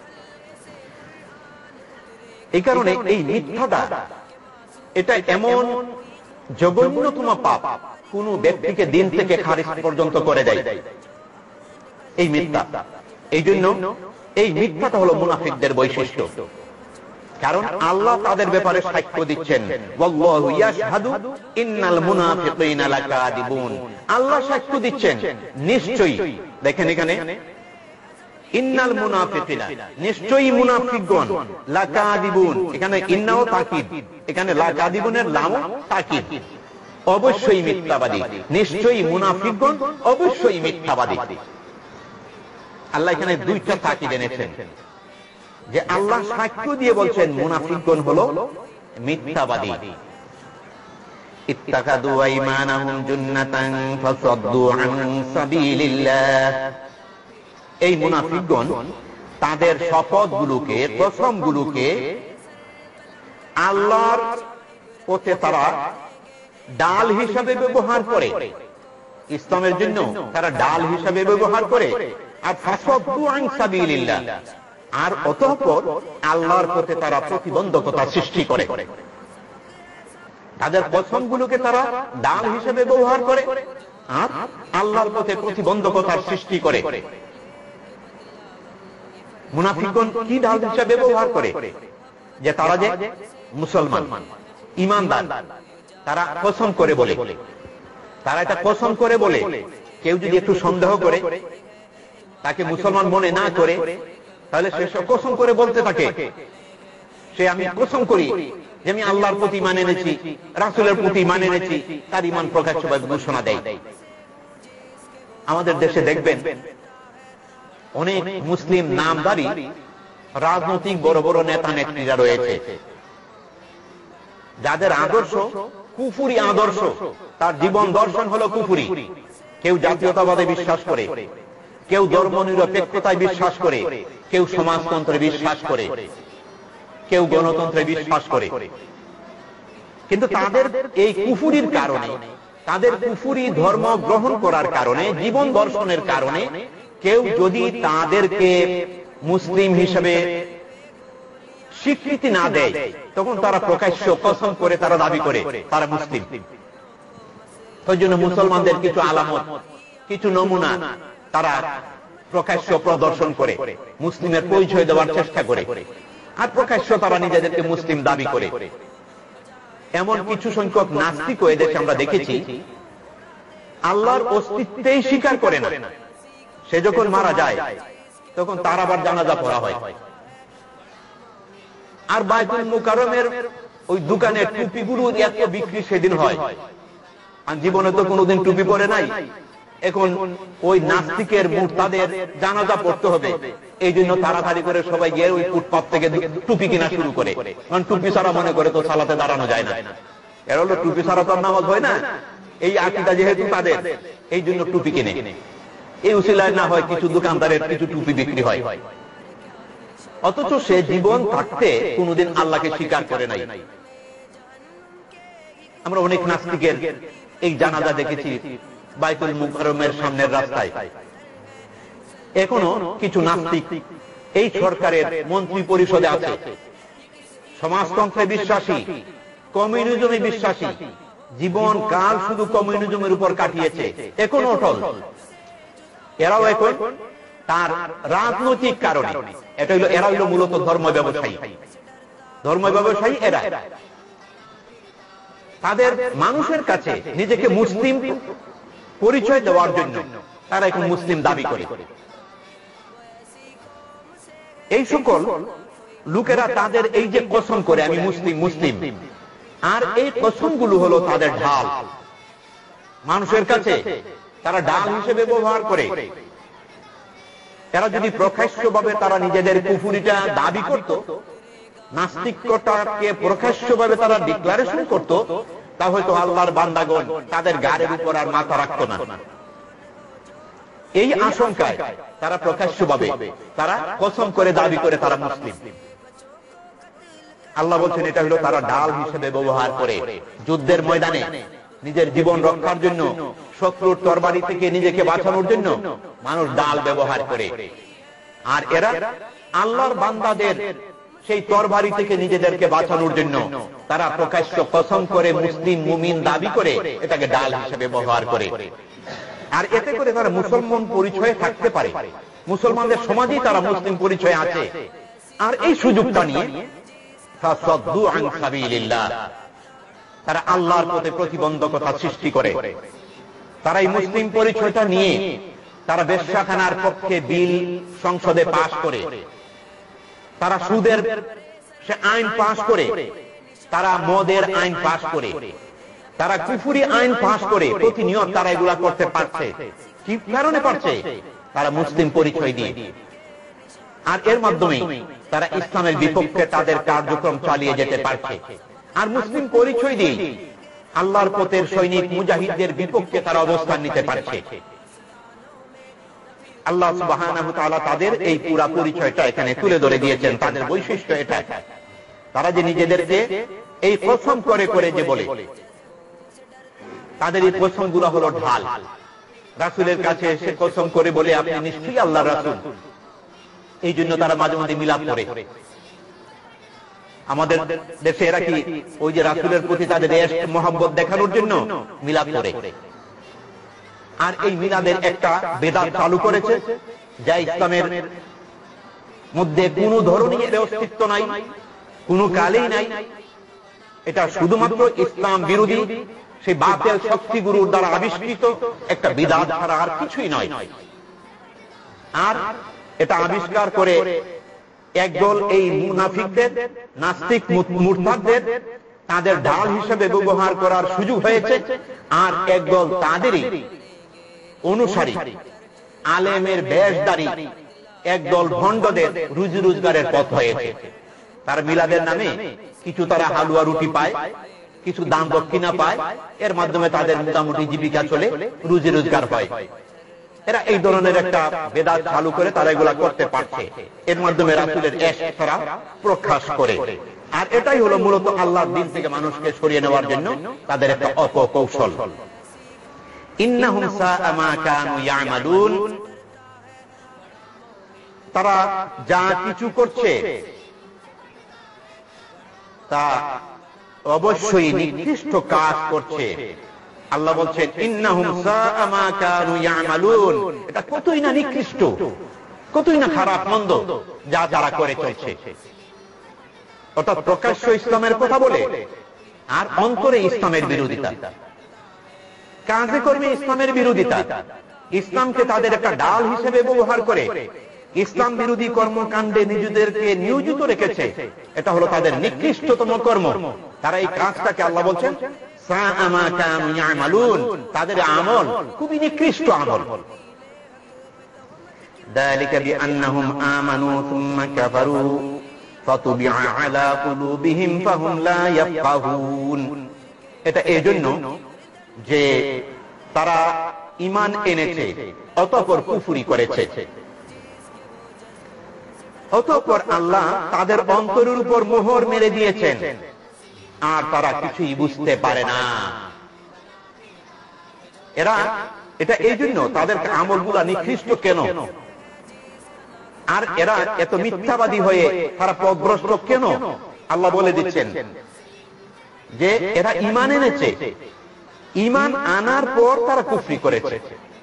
এই কারণে এই মিথ্যাটা এটা এমন জঘন্যতম পাপ, কোন ব্যক্তিকে দিন থেকে খারিজ পর্যন্ত করে দেয় এই মিথ্যা। এই জন্য এই মিথ্যাটা হলো মুনাফিকদের বৈশিষ্ট্য। কারণ আল্লাহ তাদের ব্যাপারে সাক্ষ্য দিচ্ছেন, ওয়াল্লাহু ইয়াশহাদু ইন্নাল মুনাফিকিনা লাকাদিবুন। আল্লাহ সাক্ষ্য দিচ্ছেন নিশ্চয়ই, দেখেন এখানে ইন্নাল মুনাফিকিনা, নিশ্চয়ই মুনাফিকগণ, লাকাদিবুন, এখানে ইন্নাও তাকিদ, এখানে লাকাদিবুনের লাম তাকিদ, অবশ্যই মিথ্যাবাদী। নিশ্চয়ই মুনাফিকগণ অবশ্যই মিথ্যাবাদী। আল্লাহ এখানে দুইটা তাকিদ এনেছেন, যে আল্লাহ সাক্ষ্য দিয়ে বলছেন মুনাফিকগণ হলো মিথ্যাবাদী। ইত্তাকাদু আইমানাহুম জুন্নাতান ফাসাদ্দু আন সাবিলিল্লাহ। এই মুনাফিকগণ তাদের শপথগুলোকে, কসমগুলোকে আল্লাহর পথে তারা ডাল হিসাবে ব্যবহার করে, ইসলামের জন্য তারা ডাল হিসাবে ব্যবহার করে, আর ফাসাদ্দু আন সাবিলিল্লাহ, আর অতঃপর আল্লাহর পথে তারা প্রতিবন্ধকতা সৃষ্টি করে। তাদের কসমগুলোকে তারা ডাল হিসেবে ব্যবহার করে আর আল্লাহর পথে প্রতিবন্ধকতার সৃষ্টি করে। মুনাফিকগণ কি ডাল হিসেবে ব্যবহার করে? যে তারা যে মুসলমান, ঈমানদার, তারা কসম করে বলে, তারা এটা কসম করে বলে। কেউ যদি একটু সন্দেহ করে, তাকে মুসলমান মনে না করে, তাহলে সে কসম করে বলতে থাকে, সে আমি কসম করি যে আমি আল্লাহর প্রতি মানে এনেছি, রাসূলের প্রতি মানে এনেছি, তার ঈমান প্রকাশ্যভাবে ঘোষণা দেয়। আমাদের দেশে দেখবেন অনেক মুসলিম নামধারী রাজনৈতিক বড় বড় নেতা নেত্রীরা রয়েছে, যাদের আদর্শ কুফুরি আদর্শ, তার জীবন দর্শন হলো কুফুরি। কেউ জাতীয়তাবাদে বিশ্বাস করে, কেউ ধর্ম নিরপেক্ষতায় বিশ্বাস করে, কেউ সমাজতন্ত্রে বিশ্বাস করে, কেউ গণতন্ত্রে বিশ্বাস করে। কিন্তু তাদের এই কুফুরির কারণে, তাদের কুফুরি ধর্ম গ্রহণ করার কারণে, জীবন দর্শনের কারণে কেউ যদি তাদেরকে মুসলিম হিসেবে স্বীকৃতি না দেয়, তখন তারা প্রকাশ্য কসম করে তারা দাবি করে তারা মুসলিম। তার জন্য মুসলমানদের কিছু আলামত, কিছু নমুনা তারা প্রকাশ্য প্রদর্শন করে, মুসলিমের পরিচয় দেওয়ার চেষ্টা করে, আর প্রকাশ্য তারা নিজেদেরকে মুসলিম দাবি করে। এমন কিছু সংখ্যক নাস্তিক এদেশে আমরা দেখেছি, আল্লাহর অস্তিত্বেই স্বীকার করে না। সে যখন মারা যায় তখন তার আবার জানাজা পড়া হয়, আর বাইতুল মুকাররমের ওই দোকানের টুপিগুলো এত বিক্রি সেদিন হয়, আর জীবনে তো কোনোদিন টুপি পরে নাই। এখন ওই নাস্তিকের মুরতাদের জানাজা পড়তে হবে, এই জন্য তাড়াতাড়ি করে সবাই গিয়ে ওই ফুটপাত থেকে টুপি কিনা শুরু করে। কারণ টুপি ছাড়া মনে করে তো সালাতে দাঁড়ানো যায় না। এর হলো টুপি ছাড়া তো নামাজ হয় না, এই আকীদা যেহেতু তাদের, এই জন্য টুপি কিনে। এই উসিলায় না হয় কিছু দোকানদারের কিছু টুপি বিক্রি হয়, অথচ সে জীবন থাকতে কোনোদিন আল্লাহকে স্বীকার করে নাই। আমরা অনেক নাস্তিকের এই জানাজা দেখেছি বাইতুল মুকাররমের সামনের রাস্তায়। এখনো কিছু নাস্তিক এই সরকারের মন্ত্রী পরিষদে আছে, সমাজতন্ত্রে বিশ্বাসী, কমিউনিজমে বিশ্বাসী, জীবন কাল শুধু কমিউনিজমের উপর কাটিয়েছে, এখনো অটল। এরাও এখন তার রাজনৈতিক কারণে, এটা হলো এরা হলো মূলত ধর্ম ব্যবসায়ী, ধর্ম ব্যবসায়ী এরা। তাদের মানুষের কাছে নিজেকে মুসলিম পরিচয় দেওয়ার জন্য তারা এখন মুসলিম দাবি করে। এই সকল লোকেরা তাদের এই যে কসম করে আমি মুসলিম মুসলিম, আর এই কসমগুলো হলো তাদের ঢাল। মানুষের কাছে তারা ঢাল হিসেবে ব্যবহার করে। এরা যদি প্রকাশ্যভাবে তারা নিজেদের কুফরিটা দাবি করত, নাস্তিকতাকে প্রকাশ্যভাবে তারা ডিক্লারেশন করত, তা হয়তো আল্লাহর বান্দাগণ তাদের গাড়ির উপর আর মাথা রাখত না। এই আশঙ্কায় তারা প্রকাশ্যভাবে তারা কসম করে দাবি করে তারা মুসলিম। আল্লাহ বলছেন এটা হলো তারা ঢাল হিসেবে ব্যবহার করে যুদ্ধের ময়দানে নিজের জীবন রক্ষার জন্য, শত্রুর তরবারি থেকে নিজেকে বাঁচানোর জন্য মানুষ ঢাল ব্যবহার করে। আর এরা আল্লাহর বান্দাদের সেই তরবারি থেকে নিজেদেরকে বাঁচানোর জন্য তারা প্রকাশ্য কসম করে মুসলিম মুমিন দাবি করে এটাকে ঢাল হিসেবে ব্যবহার করে। আর এতে করে তারা মুসলমান পরিচয়ে থাকতে পারে, মুসলমানদের সমাজেই তারা মুসলিম পরিচয় আছে। আর এই সুযোগটা নিয়ে তারা আল্লাহর পথে প্রতিবন্ধকতা সৃষ্টি করে। তারা এই মুসলিম পরিচয়টা নিয়ে তারা বেশ্যাখানার পক্ষে বিল সংসদে পাশ করে, তারা সুদের সে আইন পাশ করে, তারা মদের আইন পাশ করে, তারা কুফরি আইন পাশ করে। প্রতিনিয়ত তারা এগুলা করতে পারছে। কি কারণে পারছে? তারা মুসলিম পরিচয় দিয়ে। আর এর মাধ্যমে তারা ইসলামের বিপক্ষে তাদের কার্যক্রম চালিয়ে যেতে পারছে। আর মুসলিম পরিচয় দিয়ে আল্লাহর পথের সৈনিক মুজাহিদদের বিপক্ষে তারা অবস্থান নিতে পারছে। আল্লাহ সুবহানাহু ওয়া তাআলা তাদের এই পুরা পরিচয়টা এখানে তুলে ধরে দিয়েছেন। তাদের বৈশিষ্ট্য এটা, তারা যে নিজেদেরকে এই কসম করে করে যে বলে, তাদের এই কসমগুলো হলো ঢাল। রাসূলের কাছে এসে কসম করে বলে আপনি নিশ্চয়ই আল্লাহর রাসূল। এই জন্য তারা মাঝে মাঝে মিলাদ করে। আমাদের দেশে এরা কি ওই যে রাসূলের প্রতি তাদের ইশক মহব্বত দেখানোর জন্য মিলাদ করে। আর এই মিলাদের একটা বেদাত চালু করেছে, যা ইসলামের মধ্যে কোনো ধরনের অস্তিত্ব নাই, কোনো কালেই নাই। এটা শুধুমাত্র ইসলাম বিরোধী সেই বাতিল শক্তিগুরুর দ্বারা আবিষ্কৃত একটা বিদাত ছাড়া আর কিছুই নয়। আর এটা আবিষ্কার করে একদল এই মুনাফিকদের, নাস্তিক মুরতাদদের তাদের ঢাল হিসেবে ব্যবহার করার সুযোগ হয়েছে। আর একদল তাদেরই অনুসারী আলেমের বেশধারী একদল ভণ্ডদের রুজি রোজগারের পথ হয়েছে। তার মিলাদের নামে কিছু তারা হালুয়া রুটি পায়, কিছু দান দক্ষিণা পায়, এর মাধ্যমে তাদের মোটামুটি জীবিকা চলে, রুজি রোজগার হয়। এরা এই ধরনের একটা বেদাত চালু করে তারা এগুলা করতে পারছে। এর মাধ্যমে রাসূলের ইশক তারা প্রকাশ করে। আর এটাই হলো মূলত আল্লাহর দিন থেকে মানুষকে সরিয়ে নেওয়ার জন্য তাদের একটা অপকৌশল। ইন্নাহুম সাআ মা কানু ইয়ামালুন, তারা যা কিছু করছে তা অবশ্যই নিকৃষ্ট কাজ করছে। আল্লাহ বলছেন ইন্নাহুম সাআ মা কানু ইয়ামালুন, এটা কতই না নিকৃষ্ট, কতই না খারাপ মন্দ যা যারা করে চলছে। অর্থাৎ প্রকাশ্য ইসলামের কথা বলে আর অন্তরে ইসলামের বিরোধিতা, কাজে কর্মে ইসলামের বিরোধিতা, ইসলামকে তাদের একটা ডাল হিসেবে ব্যবহার করে ইসলাম বিরোধী কর্মকাণ্ডে নিজেদেরকে নিয়োজিত রেখেছে। এটা হলো তাদের নিকৃষ্টতম কর্ম। তারা এই কাজটাকে আল্লাহ বলছেন সাআ মা কানু ইয়ামালুন, তাদের আমল খুবই নিকৃষ্ট আমল। যালিকা বিআন্নাহুম আমানু সুম্মা কাফারু ফাতুবিআ আলা কুলুবিহিম ফাহুম লা ইয়াফকাহুন। এটা এজন্য যে তারা ঈমান এনেছে অতঃপর কুফরি করেছে, অতঃপর আল্লাহ তাদের অন্তরের উপর মোহর মেরে দিয়েছেন, আর তারা কিছুই বুঝতে পারে না। এরা এটা এই জন্য তাদের আমলগুলা নিকৃষ্ট কেন, আর এরা এত মিথ্যাবাদী হয়ে তারা পথভ্রষ্ট কেন, আল্লাহ বলে দিচ্ছেন যে এরা ঈমান এনেছে, ঈমান আনার পর তারা কুফরি করেছে।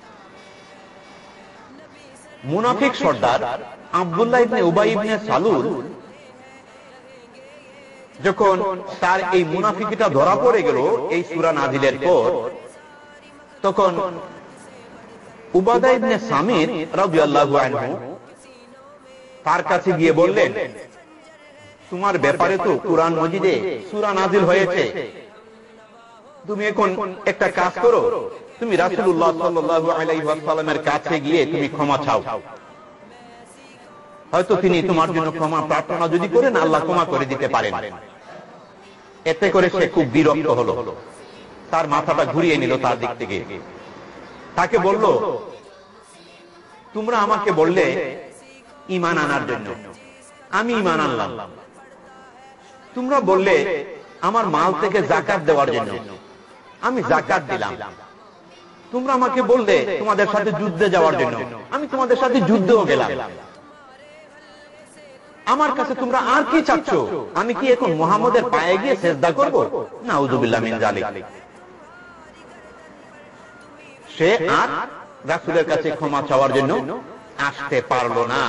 মুনাফিক সর্দার আব্দুল্লাহ ইবনে উবাই ইবনে সালুল যখন তার এই মুনাফিকিটা ধরা পড়ে গেল এই সূরা নাজিলের পর, তখন উবাদা ইবনে সামির রাদিয়াল্লাহু আনহু তার কাছে গিয়ে বললেন, তোমার ব্যাপারে তো কুরআন মজিদে সূরা নাজিল হয়েছে, তুমি এখন একটা কাজ করো, তুমি রাসূলুল্লাহ সাল্লাল্লাহু আলাইহি ওয়াসাল্লামের কাছে গিয়ে তুমি ক্ষমা চাও, হয়তো তিনি তোমার জন্য ক্ষমা প্রার্থনা যদি করেন আল্লাহ ক্ষমা করে দিতে পারেন। এতে করে সে খুব বিরক্ত হলো, তার মাথাটা ঘুরিয়ে নিল তার দিক থেকে। তাকে বলল, তোমরা আমাকে বললে ঈমান আনার জন্য, আমি ঈমান আনলাম। তোমরা বললে আমার মাল থেকে যাকাত দেওয়ার জন্য, আমি যাকাত দিলাম। তোমরা আমাকে বললে তোমাদের সাথে যুদ্ধে যাওয়ার জন্য, আমি তোমাদের সাথে যুদ্ধেও গেলাম। আমার কাছে তোমরা আর কি চাচ্ছ? আমি কি এখন মুহাম্মদের পায়ে গিয়ে সিজদা করব? নাউযুবিল্লাহ মিন যালিক। সে আর রাসূলের কাছে ক্ষমা চাওয়ার জন্য আসতে পারলো না।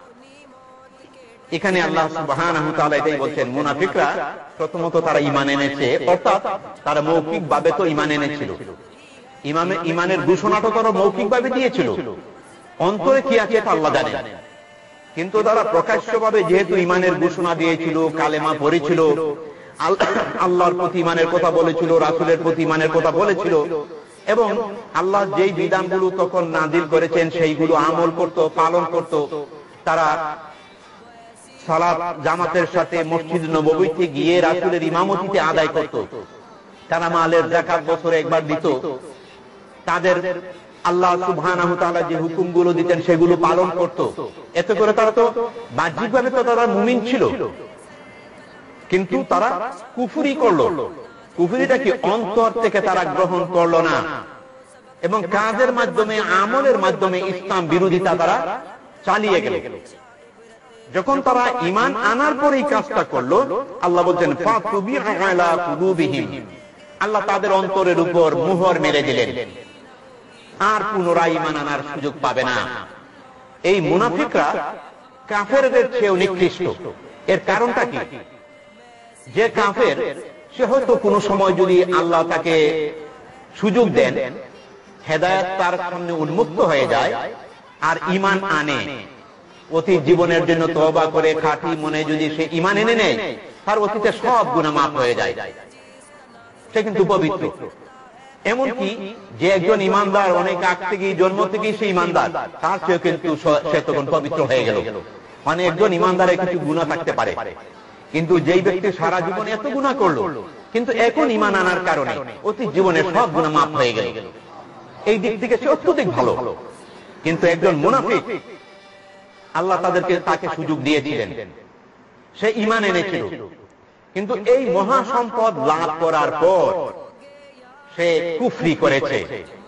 এখানে আল্লাহ সুবহানাহু ওয়া তাআলা এটাই বলছেন, মুনাফিকরা প্রথমত তারা ঈমান এনেছে, অর্থাৎ তারা মৌখিকভাবে তো ঈমান এনেছিল, ইমামে ঈমানের ঘোষণাটা তারা মৌখিকভাবে দিয়েছিল, অন্তরে কি আছে তা আল্লাহ জানেন। কিন্তু তারা প্রকাশ্যভাবে যেহেতু ঈমানের ঘোষণা দিয়েছিল, কালেমা পড়েছিল, আল্লাহর প্রতি ঈমানের কথা বলেছিল, রাসূলের প্রতি ঈমানের কথা বলেছিল, এবং আল্লাহ যেই বিধানগুলো তখন নাজিল করেছেন সেইগুলো আমল করত, পালন করত। তারা সালাত জামাতের সাথে মসজিদ নববীতে গিয়ে রাসূলের ইমামতিতে আদায় করত। তারা মালের যাকাত বছরে একবার দিত। তাদের আল্লাহ সুবহানাহু ওয়া তাআলা যে হুকুমগুলো দিতেন সেগুলো পালন করত। এতে করে তারা তো বাহ্যিকভাবে তো তারা মুমিন ছিল, কিন্তু তারা কুফরি করলো। কুফরিটা কি অন্তর থেকে তারা গ্রহণ করলো না, এবং কাজের মাধ্যমে, আমলের মাধ্যমে ইসলাম বিরোধিতা তারা চালিয়ে গেল। যখন তারা ঈমান আনার পরেই কাজটা করলো, আল্লাহ বলছেন ফাতুবিআ আলা কুলুবিহিম, আল্লাহ তাদের অন্তরের উপর মুহর মেরে দিলেন, আর পুনরায় ঈমান আনার সুযোগ পাবে না। এই মুনাফিকরা কাফেরদের চেয়েও নিকৃষ্ট। এর কারণটা কি? যে কাফের সে হয়তো কোনো সময় যদি আল্লাহ তাকে সুযোগ দেন, হেদায়েত তার সামনে উন্মুক্ত হয়ে যায়, আর ঈমান আনে, অতীত জীবনের জন্য তওবা করে খাঁটি মনে যদি সে ঈমান এনে নেয়, তার অতীতে সব গুনাহ মাফ হয়ে যায়, সে কিন্তু পবিত্র। এমনকি যে একজন ঈমানদার অনেক আগ থেকেই, জন্ম থেকেই সে ঈমানদার, তার চেয়েও কিন্তু সে তখন পবিত্র হয়ে গেল। মানে একজন ঈমানদারের কিছু গুনাহ থাকতে পারে, কিন্তু যেই ব্যক্তি সারা জীবনে এত গুনাহ করলো, কিন্তু এখন ঈমান আনার কারণে অতীত জীবনের সব গুনাহ মাফ হয়ে গেল, এই দিক থেকে সে অত্যধিক ভালো। কিন্তু একজন মুনাফিক, আল্লাহ তাদেরকে তাকে সুযোগ দিয়েছিলেন, সে ঈমান এনেছিল, কিন্তু এই মহা সম্পদ লাভ করার পর সে কুফরি করেছে,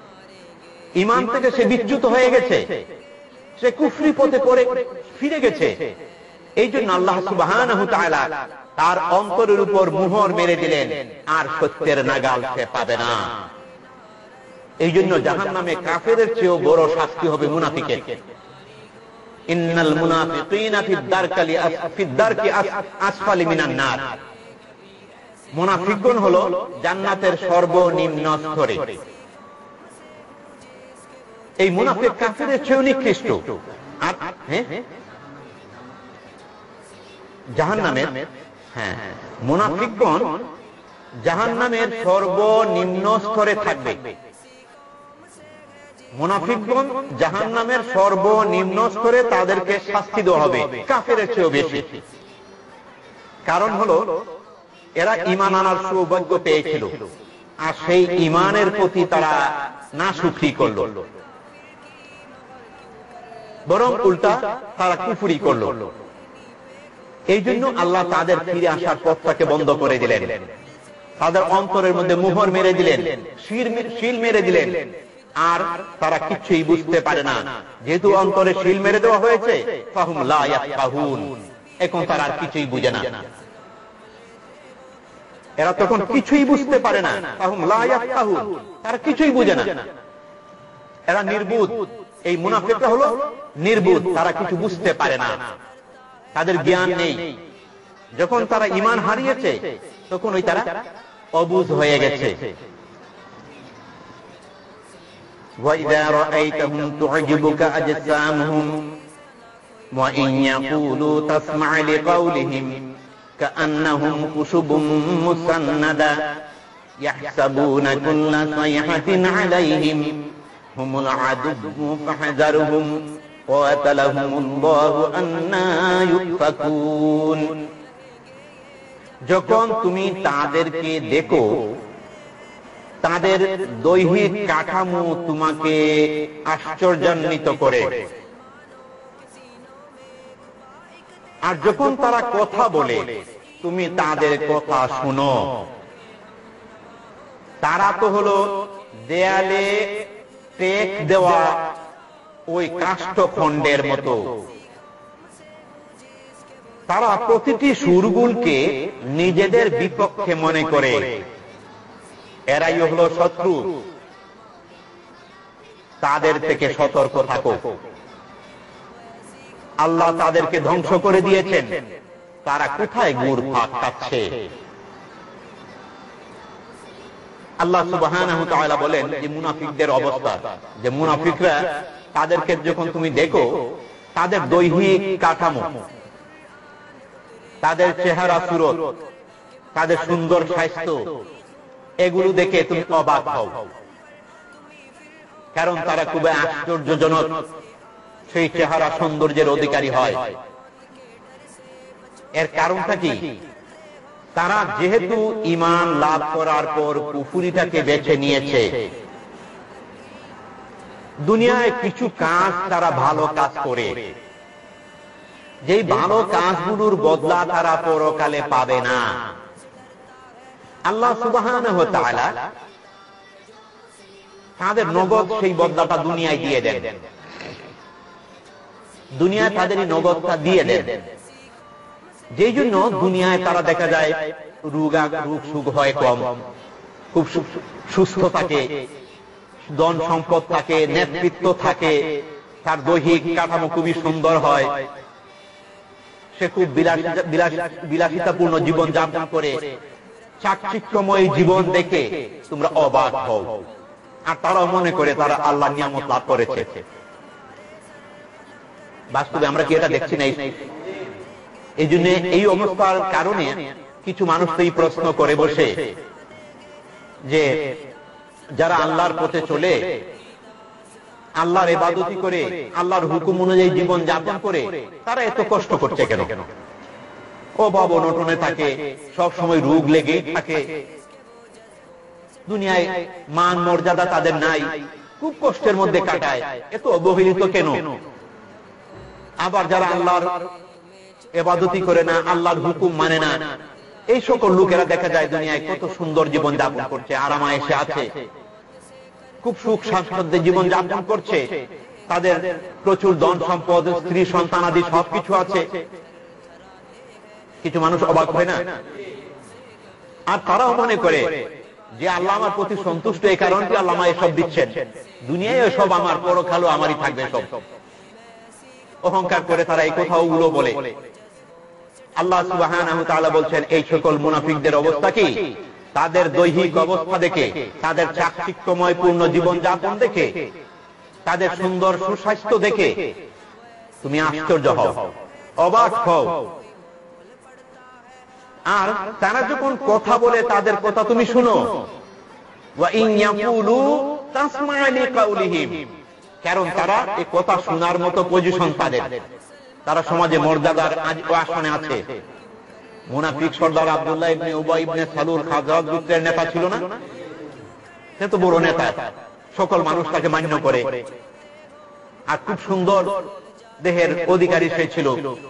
ঈমান থেকে সে বিচ্যুত হয়ে গেছে, সে কুফরি পথে পড়ে ফিরে গেছে। এই জন্য আল্লাহ সুবহানাহু ওয়া তাআলা তার অন্তরের উপর মুহর মেরে দিলেন, আর সত্যের নাগাল সে পাবে না। এই জন্য জাহান্নামে কাফেরের চেয়েও বড় শাস্তি হবে মুনাফিকের। ইন্নাল মুনাফিকিনা ফিদ দারকালি ফিদ দারকি আসফালি মিনান নার, মুনাফিকগণ হলো জান্নাতের সর্বনিম্ন স্তরে। এই মুনাফিক কাফেরের চেয়েও নিকৃষ্ট। আর হ্যাঁ, জাহান্নামের, হ্যাঁ, মুনাফিকগণ জাহান্নামের সর্বনিম্ন স্তরে থাকবে। মুনাফিকগণ জাহান্নামের সর্বনিম্ন স্তরে তাদেরকে শাস্তি দেওয়া হবে কাফেরের চেয়েও বেশি। কারণ হলো এরা ঈমান আনার সৌভাগ্য পেয়েছিল, আর সেই ঈমানের প্রতি তারা নাশুকরি করলো, বরং উল্টা তারা কুফরি করলো। এই জন্য আল্লাহ তাদের ফিরে আসার পথটাকে বন্ধ করে দিলেন, তাদের অন্তরের মধ্যে মুহর মেরে দিলেন, শিল মেরে দিলেন, আর তারা কিছুই বুঝতে পারে না। যেহেতু অন্তরে শিল মেরে দেওয়া হয়েছে, ফাহুম লা ইয়াফকাহুন, এখন তারা আর কিছুই বুঝে না। এরা তখন কিছুই বুঝতে পারে না, ফাহুম লা ইয়াফকাহুন, তারা কিছুই বুঝে না, এরা নির্বুধ। এই মুনাফিকরা হলো নির্বুধ, তারা কিছু বুঝতে পারে না, তাদের জ্ঞান নেই। যখন তারা ঈমান হারিয়েছে তখন ওই তারা অবুঝ হয়ে গেছে। وَإِذَا رَأَيْتَهُمْ تُعْجِبُكَ أَجْسَامُهُمْ وَإِنْ يَقُولُوا تَسْمَعْ لِقَوْلِهِمْ كَأَنَّهُمْ خُشُبٌ مُّسَنَّدَةٌ يَحْسَبُونَ كُلَّ صَيْحَةٍ عَلَيْهِمْ هُمُ الْعَدُوُّ فَاحْذَرْهُمْ قَاتَلَهُمُ اللَّهُ أَنَّى يُؤْفَكُونَ। যখন তুমি তাদেরকে দেখো, তাদের দৈহিক কাঠামো তোমাকে আশ্চর্যান্বিত করে, আর যখন তারা কথা বলে তুমি তাদের কথা শুনো, তারা তো হলো দেয়ালে টেক দেওয়া ওই কাষ্ঠখণ্ডের মতো। তারা প্রতিটি সুরগুলকে নিজেদের বিপক্ষে মনে করে, এরাই হলো শত্রু, তাদের থেকে সতর্ক থাকো। আল্লাহ তাদেরকে ধ্বংস করে দিয়েছেন, তারা কোথায় গুড় ফাঁক খাচ্ছে। আল্লাহ সুবহানাহু ওয়া তাআলা বলেন যে মুনাফিকদের অবস্থা, যে মুনাফিকরা তাদেরকে যখন তুমি দেখো, তাদের দৈহিক কাঠামো, তাদের চেহারা সুরত, তাদের সুন্দর স্বাস্থ্য, এগুলো দেখে তুমি অবাক হও, কারণ তারা খুবই আশ্চর্যজনক সেই চেহারা সৌন্দর্যের অধিকারী হয়। এর কারণটা কি? তারা যেহেতু ঈমান লাভ করার পর কুফরিটাকে বেছে নিয়েছে, দুনিয়ায় কিছু কাজ তারা ভালো কাজ করে, যেই ভালো কাজগুলোর বদলা তারা পরকালে পাবে না। আল্লাহ সুবহানাহু ওয়া তাআলা তাদের নগদ সেই বদলাটা দুনিয়ায় দিয়ে দেন, দুনিয়ায় তাদেরই নগদটা দিয়ে দেন। যেই জন্য দুনিয়ায় তারা দেখা যায় রোগা রোগ সুখ হয় কম, খুব সুস্থ থাকে, ধন সম্পদ থাকে, নেতৃত্ব থাকে, তার দৈহিক কাঠামো খুবই সুন্দর হয়, সে খুব বিলাসিতাপূর্ণ জীবন যাপন করে, চাকচিক্যময় জীবন দেখে তোমরা অবাক হও, আর তারাও মনে করে তারা আল্লাহর নিয়ামত লাভ করেছে। বাস্তবে আমরা কি এটা দেখছি না? এই জন্য এই অবস্থার কারণে কিছু মানুষ তো এই প্রশ্ন করে বসে যে যারা আল্লাহর পথে চলে, আল্লাহর ইবাদতি করে, আল্লাহর হুকুম অনুযায়ী জীবন যাপন করে, তারা এত কষ্ট করছে কেন? অভাব অনটনে থাকে, সব সময় রোগ লেগেই থাকে, দুনিয়ায় মান মর্যাদা তাদের নাই, খুব কষ্টের মধ্যে কাটায়, এত অবহেলিত কেন? আবার যারা আল্লাহর ইবাদতি করে না, আল্লাহর হুকুম মানে না, এই সকল লোকেরা দেখা যায় দুনিয়ায় কত সুন্দর জীবন যাপন করছে, আরামায়েশে আছে, খুব সুখ স্বাচ্ছন্দ্যে জীবন যাপন করছে, তাদের প্রচুর ধন সম্পদ, স্ত্রী সন্তান আদি সবকিছু আছে। কিছু মানুষ অবাক হয় না? আর তারাও মনে করে যে আল্লাহ আমার প্রতি সন্তুষ্ট, এই কারণে আল্লাহ আমায় এসব দিচ্ছেন, দুনিয়ায় সব আমার, পরকালও আমারই থাকবে সব। অহংকার করে তারা এই কথাও গুলো বলে। আল্লাহ সুবহানাহু ওয়া তাআলা বলছেন এই সকল মুনাফিকদের অবস্থা কি? তাদের দৈহিক অবস্থা দেখে, তাদের চাকচিক্যময় পূর্ণ জীবন যাপন দেখে, তাদের সুন্দর সুস্বাস্থ্য দেখে তুমি আশ্চর্য হও, অবাক হও। আর তারা যখন কথা বলে তাদের কথা তুমি শুনো, ওয়া ইন ইয়াকুলু তাসমা'u লিকাউলিহিম, কারণ তারা এই কথা শোনার মতো পজিশন তাদের, তারা সমাজে মর্যাদার আসনে আছে। মুনাফিক সর্দার আব্দুল্লাহ ইবনে উবাই ইবনে সালুল খাজরাজ গোত্রের নেতা ছিল না? সে তো বড় নেতা, সকল মানুষ তাকে মান্য করে, আর খুব সুন্দর দেহের অধিকারী সে ছিল।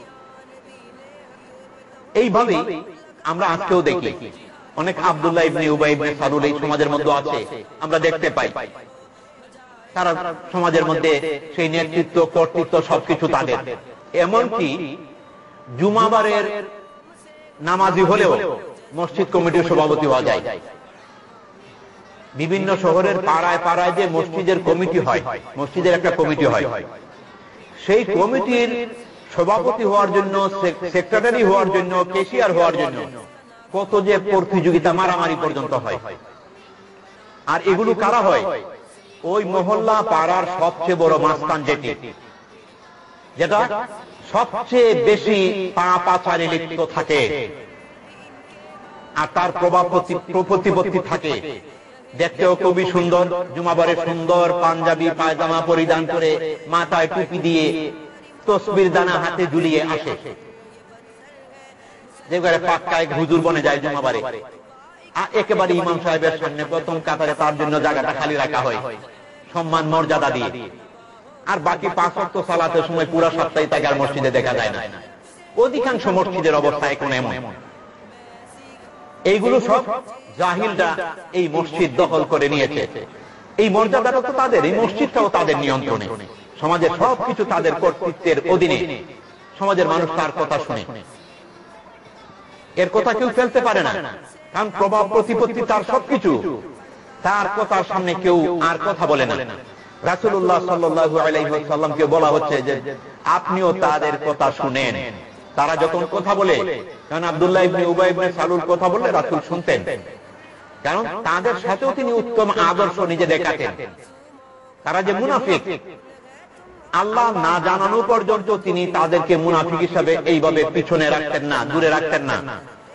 এইভাবে আমরা আজকেও দেখি অনেক আব্দুল্লাহ ইবনে উবাই ইবনে সালুল এই সমাজের মধ্যে আছে, আমরা দেখতে পাই। তারা সমাজের মধ্যে সেই নেতৃত্ব, কর্তৃত্ব সবকিছু তাদের। এমনকি জুমাবারের নামাজি হলেও মসজিদ কমিটির সভাপতি হওয়া যায়। বিভিন্ন শহরের পাড়ায় পাড়ায় যে মসজিদের কমিটি হয়, মসজিদের একটা কমিটি হয়, সেই কমিটির সভাপতি হওয়ার জন্য, সেক্রেটারি হওয়ার জন্য, ক্যাশিয়ার হওয়ার জন্য কত যে প্রতিযোগিতা, মারামারি পর্যন্ত হয়। আর এগুলো কারা হয়? ওই মহল্লা পাড়ার সবচেয়ে বড় মাস্তান, যেটি যেটা সবচেয়ে বেশি পা পাচারে লিপ্ত থাকে আর তার প্রভাব প্রতিপত্তি থাকে। দেখতেও খুবই সুন্দর, জুমাবারে সুন্দর পাঞ্জাবি পায়জামা পরিধান করে, মাথায় টুপি দিয়ে, তসবির দানা হাতে ঝুলিয়ে আসে। যেবারে পাক্কায় হুজুর বনে যায় জুমাবারে, একেবারে ইমাম সাহেবের সামনে প্রথম কাতারে তার জন্য জায়গাটা খালি রাখা হয় সম্মান মর্যাদা দিয়ে। আর বাকি পাঁচ ওয়াক্ত সালাতের সময় পুরো সপ্তাহে তাকে আর মসজিদে দেখা যায় না। অধিকাংশ মসজিদের অবস্থা এখন এমন। এইগুলো সব জাহিলরা এই মসজিদ দখল করে নিয়েছে। এই মর্যাদাটা তো তাদের, এই মসজিদটাও তাদের নিয়ন্ত্রণে, সমাজের সবকিছু তাদের কর্তৃত্বের অধীনে। সমাজের মানুষ তার কথা শুনে, এর কথা কেউ ফেলতে পারে না, কারণ প্রভাব প্রতিপত্তি তার সবকিছু। তার কথার সামনে কেউ আর কথা বলে না। রাসূলুল্লাহ সাল্লাল্লাহু আলাইহি ওয়াসাল্লামকে বলা হচ্ছে যে আপনিও তাদের কথা শুনেন। তারা যখন কথা বলে, কারণ আব্দুল্লাহ ইবনে উবাই ইবনে সালুল কথা বললে রাসূল শুনতেন, কারণ তাদের সাথেও তিনি উত্তম আদর্শ নিজে দেখাতেন। তারা যে মুনাফিক, আল্লাহ না জানানো পর্যন্ত তিনি তাদেরকে মুনাফিক হিসাবে এইভাবে পিছনে রাখতেন না, দূরে রাখতেন না।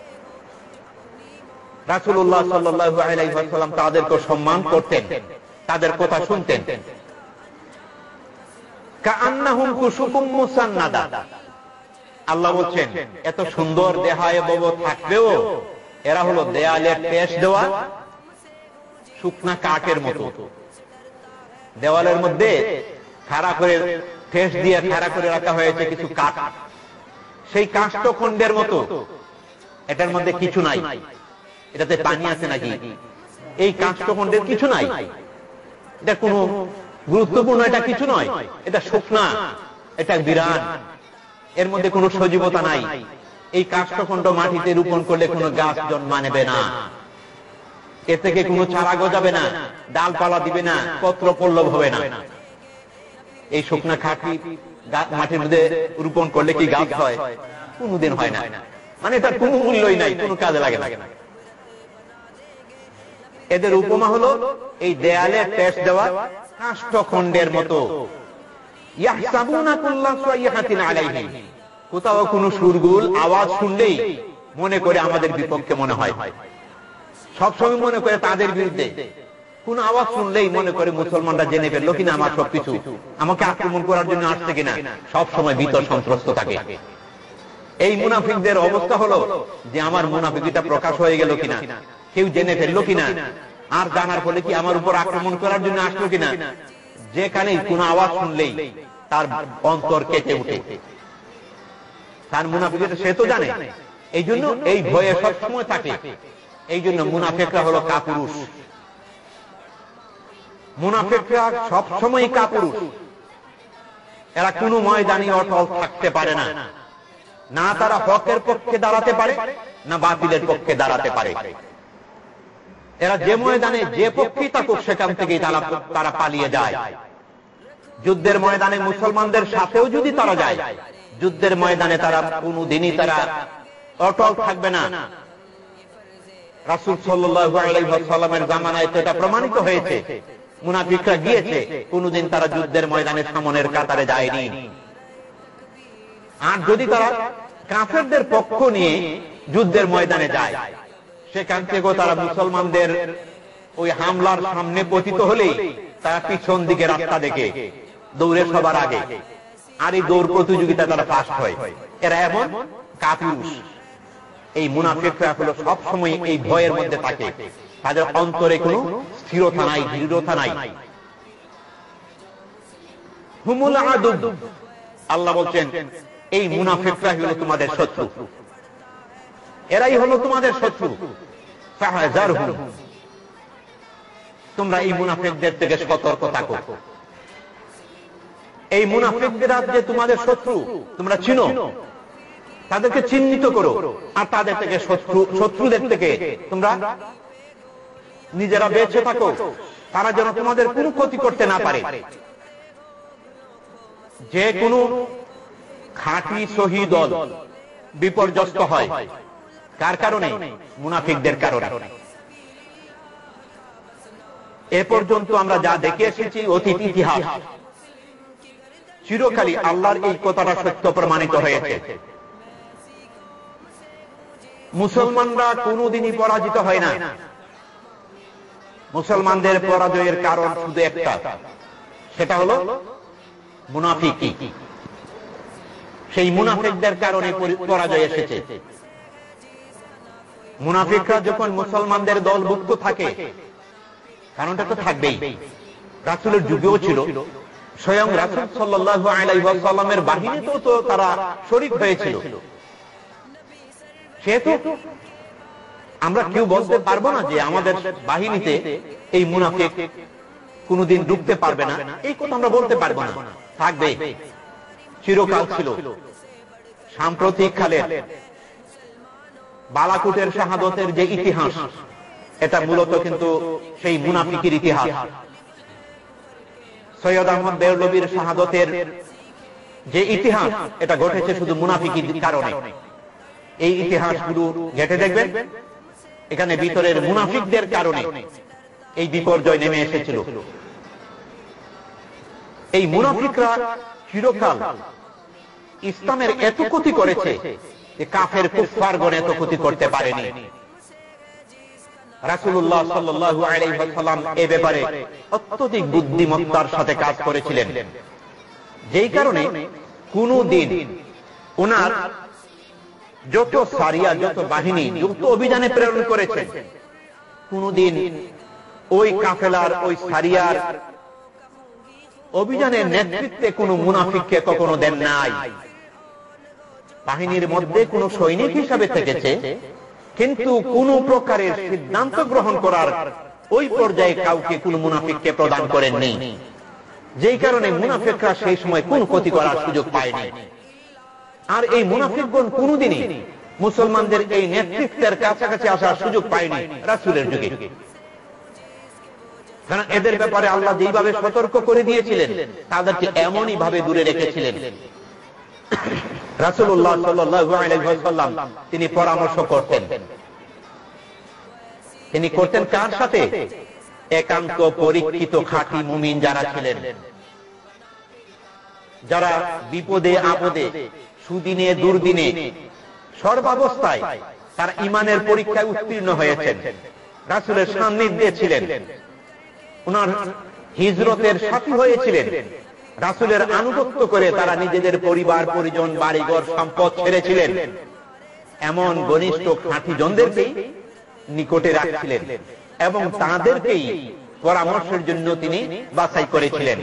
রাসূলুল্লাহ সাল্লাল্লাহু আলাইহি ওয়াসাল্লাম তাদেরকে সম্মান করতেন, তাদের কথা শুনতেন। কাআন্নাহুম কুশুফুম মুসান্নাদা, আল্লাহ বলছেন এত সুন্দর দেহায় বব থাকবেও এরা হলো দেয়ালে পেশ দেওয়া শুকনা কাঠের মতো। দেওয়ালের মধ্যে খাড়া করে ঠেস দিয়ে খাড়া করে রাখা হয়েছে কিছু কাঠ, সেই কাষ্ঠখণ্ডের মতো। এটার মধ্যে কিছু নাই, এটাতে পানি আছে নাকি? এই কাষ্ঠখণ্ডের কিছু নাই, এটা কোনো গুরুত্বপূর্ণ, এটা কিছু নয়, এটা শুকনা, এটা বিরাট, এর মধ্যে কোনো সজীবতা নাই। এই কাষ্ঠখণ্ড মাটিতে রোপণ করলে কোনো গাছ জন্মাবে না, এ থেকে কোনো চারা গজাবে না, ডালপালা দিবে না, পত্র পল্লব হবে না। এই শুকনা খাঁটি মাটির মধ্যে রোপণ করলে কি গাছ হয়? কোনোদিন হয় না, মানে এটার কোনো মূল্যই নাই, কোনো কাজে লাগে না। এদের উপমা হলো এই দেয়ালে পেশ দেওয়া কাষ্ঠখণ্ডের মতো। ইয়াহসাবুনা কুল্লা সাইহাতিন আলাইহিম, কোথাও কোনো সুরগুল আওয়াজ শুনলেই মনে করে আমাদের বিপক্ষে মনে হয়, সবসময় মনে করে তাদের বিরুদ্ধে। কোন আওয়াজ শুনলেই মনে করে মুসলমানরা জেনে ফেললো কিনা আমার সবকিছু, আমাকে আক্রমণ করার জন্য আসছে কিনা, সব সময় ভীত সন্ত্রস্ত থাকে। এই মুনাফিকদের অবস্থা হলো যে আমার মুনাফিকিটা প্রকাশ হয়ে গেল কিনা, কেউ জেনে ফেললো কিনা, আর জানার ফলে কি আমার উপর আক্রমণ করার জন্য আসলো কিনা। যেখানে কোন আওয়াজ শুনলেই তার অন্তর কেঁপে উঠে, তার মুনাফিকিটা সে তো জানে। এই জন্য এই ভয়ে সব সময় থাকে। এই জন্য মুনাফিকরা হলো কাপুরুষ। মুনাফিকরা সব সময় কাপুরুষ। এরা কোনো ময়দানে অটল থাকতে পারে না, না তারা হকের পক্ষে দাঁড়াতে পারে না বাতিলের পক্ষে দাঁড়াতে পারে। এরা যে ময়দানে যে পক্ষেই থাকুক সেখান থেকেই তারা তারা পালিয়ে যায়। যুদ্ধের ময়দানে মুসলমানদের সাথেও যদি তারা যায়, যুদ্ধের ময়দানে তারা কোনদিনই তারা অটল থাকবে না। রাসূল সাল্লাল্লাহু আলাইহি ওয়াসাল্লামের জামানায় তো এটা প্রমাণিত হয়েছে। মুনাফিকরা গিয়েছে, কোনদিন তারা যুদ্ধের ময়দানে সামনের কাতারে যায়নি। আর যদি তারা কাফেরদের পক্ষ নিয়ে যুদ্ধের ময়দানে যায়, সেখান থেকেও তারা মুসলমানদের ওই হামলার সামনে পতিত হলেই তারা পিছন দিকে রাস্তা দেখে দৌড়ে সবার আগে, আর এই দৌড় প্রতিযোগিতা তারা ফার্স্ট হয়। এরা এমন কাপুরুষ। এই মুনাফিকরা হলো সব সময় এই ভয়ের মধ্যে থাকে, তাদের অন্তরে কোনো স্থিরতা নাই, দৃঢ়তা নাই। হুমুল আদু, আল্লাহ বলছেন এই মুনাফিকরা হলো তোমাদের শত্রু, এরাই হলো তোমাদের শত্রু। ফাহজারহুম, তোমরা এই মুনাফিকদের থেকে সতর্ক থাকো। এই মুনাফিকরা যে তোমাদের শত্রু তোমরা চিনো, তাদেরকে চিহ্নিত করো, আর তাদের থেকে শত্রু শত্রুদের থেকে তোমরা নিজেরা বেঁচে থাকো, তারা যেন তোমাদের কোনো ক্ষতি করতে না পারে। যে কোনো খাঁটি সহি দল বিপর্যস্ত হয়। কার কারণে? মুনাফিকদের কারণে। এ পর্যন্ত আমরা যা দেখে এসেছি অতীত ইতিহাস, চিরকালই আল্লাহর এই কথাটা সত্য প্রমাণিত হয়েছে। মুসলমানরা কোনদিনই পরাজিত হয় না। মুসলমানদের পরাজয়ের কারণ শুধু একটা, সেটা হলো মুনাফিকি। সেই মুনাফিকদের কারণে পরাজয় এসেছে। মুনাফিকরা যখন মুসলমানদের দলভুক্ত থাকে, কারণটা তো থাকবেই। রাসূলের যুগেও ছিল, স্বয়ং রাসূল সাল্লাল্লাহু আলাইহি ওয়াসাল্লামের বাহিনীতেও তো তারা শরীক হয়েছিল। সেহেতু আমরা কেউ বলতে পারবো না যে আমাদের বাহিনীতে এই মুনাফিক কোনদিন ঢুকতে পারবে না, এই কথা আমরা বলতে পারবো না। থাকবে, চিরকাল ছিল। সাম্প্রতিক কালে বালাকুটের শাহাদতের যে ইতিহাস, এটা মূলত কিন্তু সেই মুনাফিকের ইতিহাস। সৈয়দ আহমদ বেরলভীর শাহাদতের যে ইতিহাস, এটা ঘটেছে শুধু মুনাফিকের কারণে। এই ইতিহাসগুলো ঘেটে দেখবেন, এখানে ভিতরের মুনাফিকদের কারণে এই বিপর্যয় নেমে এসেছিল। এই মুনাফিকরা চিরকাল ইসলামের এত ক্ষতি করেছে যে কাফের কুফফারগণ এত ক্ষতি করতে পারেনি। রাসূলুল্লাহ সাল্লাল্লাহু আলাইহি ওয়াসাল্লাম এই ব্যাপারে অত্যধিক বুদ্ধিমত্তার সাথে কাজ করেছিলেন, যেই কারণে কোন দিন ওনার যত সারিয়া, যত বাহিনী, যত অভিযানে প্রেরণ করেছেন, কোনদিন ওই কাফেলার, ওই সারিয়ার অভিযানের নেতৃত্বে কোন মুনাফিককে কখনো দেন নাই। বাহিনীর মধ্যে কোন সৈনিক হিসাবে থেকেছে, কিন্তু কোন প্রকারের সিদ্ধান্ত গ্রহণ করার ওই পর্যায়ে কাউকে কোন মুনাফিককে প্রদান করেননি, যেই কারণে মুনাফিকরা সেই সময় কোন ক্ষতি করার সুযোগ পায়নি। আর এই মুনাফিকগণ কোনদিনই মুসলমানদের এই নেতৃত্বের কাছাকাছি আসার সুযোগ পায়নি রাসূলের যুগে। কারণ এদের ব্যাপারে আল্লাহ যেইভাবে সতর্ক করে দিয়েছিলেন, তাদেরকে এমনই ভাবে দূরে রেখেছিলেন। রাসূলুল্লাহ সাল্লাল্লাহু আলাইহি ওয়াসাল্লাম তিনি পরামর্শ করতেন। তিনি করতেন কার সাথে? একান্ত পরীক্ষিত খাঁটি মুমিন যারা ছিলেন, যারা বিপদে আপদে, সুদিনে দুর্দিনে, সর্বাবস্থায় তার ঈমানের পরীক্ষায় উত্তীর্ণ হয়েছেন, রাসূলের সান্নিধ্যে ছিলেন, ওনার হিজরতের সাথী হয়েছিলেন, রাসূলের আনুগত্য করে তারা নিজেদের পরিবার পরিজন, বাড়িঘর, সম্পদ ছেড়েছিলেন। এমন ঘনিষ্ঠ খাঁটি জনদেরকেই নিকটে রাখছিলেন এবং তাদেরকেই পরামর্শের জন্য তিনি বাছাই করেছিলেন।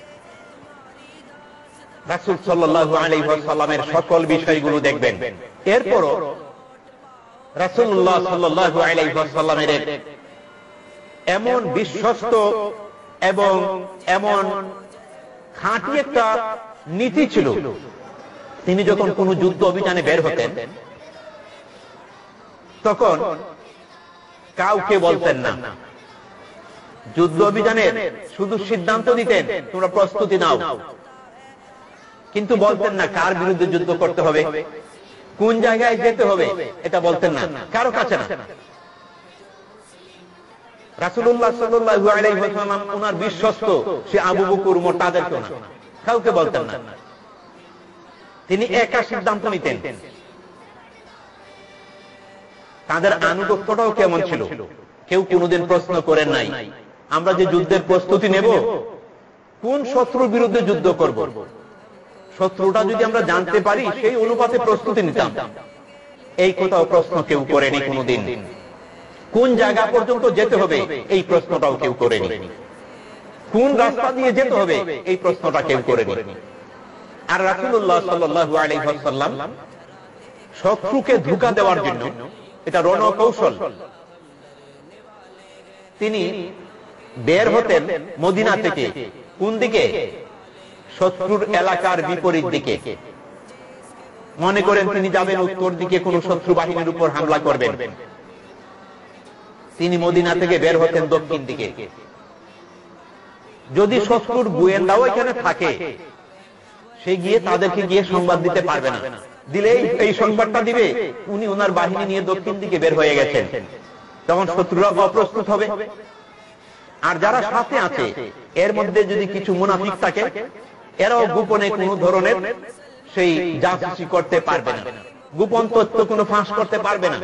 রাসূল সাল্লাল্লাহু আলাইহি ওয়াসাল্লামের সকল বিষয়গুলো দেখবেন। এরপরও রাসূলুল্লাহ সাল্লাল্লাহু আলাইহি ওয়াসাল্লামের এমন বিশ্বস্ত এবং এমন খাঁটি একটা নীতি ছিল, তিনি যখন কোন যুদ্ধ অভিযানে বের হতেন, তখন কাউকে বলতেন না। যুদ্ধ অভিযানের শুধু সিদ্ধান্ত দিতেন, তোমরা প্রস্তুতি নাও, কিন্তু বলতেন না কার বিরুদ্ধে যুদ্ধ করতে হবে, কোন জায়গায় যেতে হবে, এটা বলতেন না কারো কাছে না। রাসূলুল্লাহ সাল্লাল্লাহু আলাইহি ওয়াসাল্লাম ওনার বিশ্বস্ত সে আবু বকর, ওমর, তাদেরকে না, কাউকে বলতেন না। তিনি একা সিদ্ধান্ত নিতেন। তাদের আনুগত্যটাও কেমন ছিল, কেউ কোনোদিন প্রশ্ন করেন নাই আমরা যে যুদ্ধের প্রস্তুতি নেব, কোন শত্রুর বিরুদ্ধে যুদ্ধ করব, শত্রুটা যদি আমরা জানতে পারি সেই অনুপাতে প্রস্তুতি নিতাম। এই কথাও প্রশ্ন কেউ করেনি কোনোদিন। কোন জায়গা পর্যন্ত যেতে হবে এই প্রশ্নটাও কেউ করেনি। কোন রাস্তা দিয়ে যেতে হবে এই প্রশ্নটা কেউ করেনি। আর রাসূলুল্লাহ সাল্লাল্লাহু আলাইহি ওয়াসাল্লাম শত্রুকে ধোঁকা দেওয়ার জন্য, এটা রণকৌশল, তিনি বের হতেন মদিনা থেকে কোন দিকে? শত্রুর এলাকার বিপরীত দিকে। মনে করেন তিনি যাবেন উত্তর দিকে, কোন শত্রু বাহিনীর উপর হামলা করবেন, তিনি মদিনা থেকে বের হতেন দক্ষিণ দিকে। যদি শত্রুর গোয়েন্দাও এখানে থাকে, সে গিয়ে তাদেরকে গিয়ে সংবাদ দিতে পারবে না, দিলে এই সংবাদটা দিবে উনি ওনার বাহিনী নিয়ে দক্ষিণ দিকে বের হয়ে গেছেন, তখন শত্রুরা অপ্রস্তুত হবে। আর যারা সাথে আছে এর মধ্যে যদি কিছু মুনাফিক থাকে, এরাও গোপনে কোনো ধরনের সেই জাসুসি করতে পারবে না, গোপন তথ্য কোনো ফাঁস করতে পারবে না।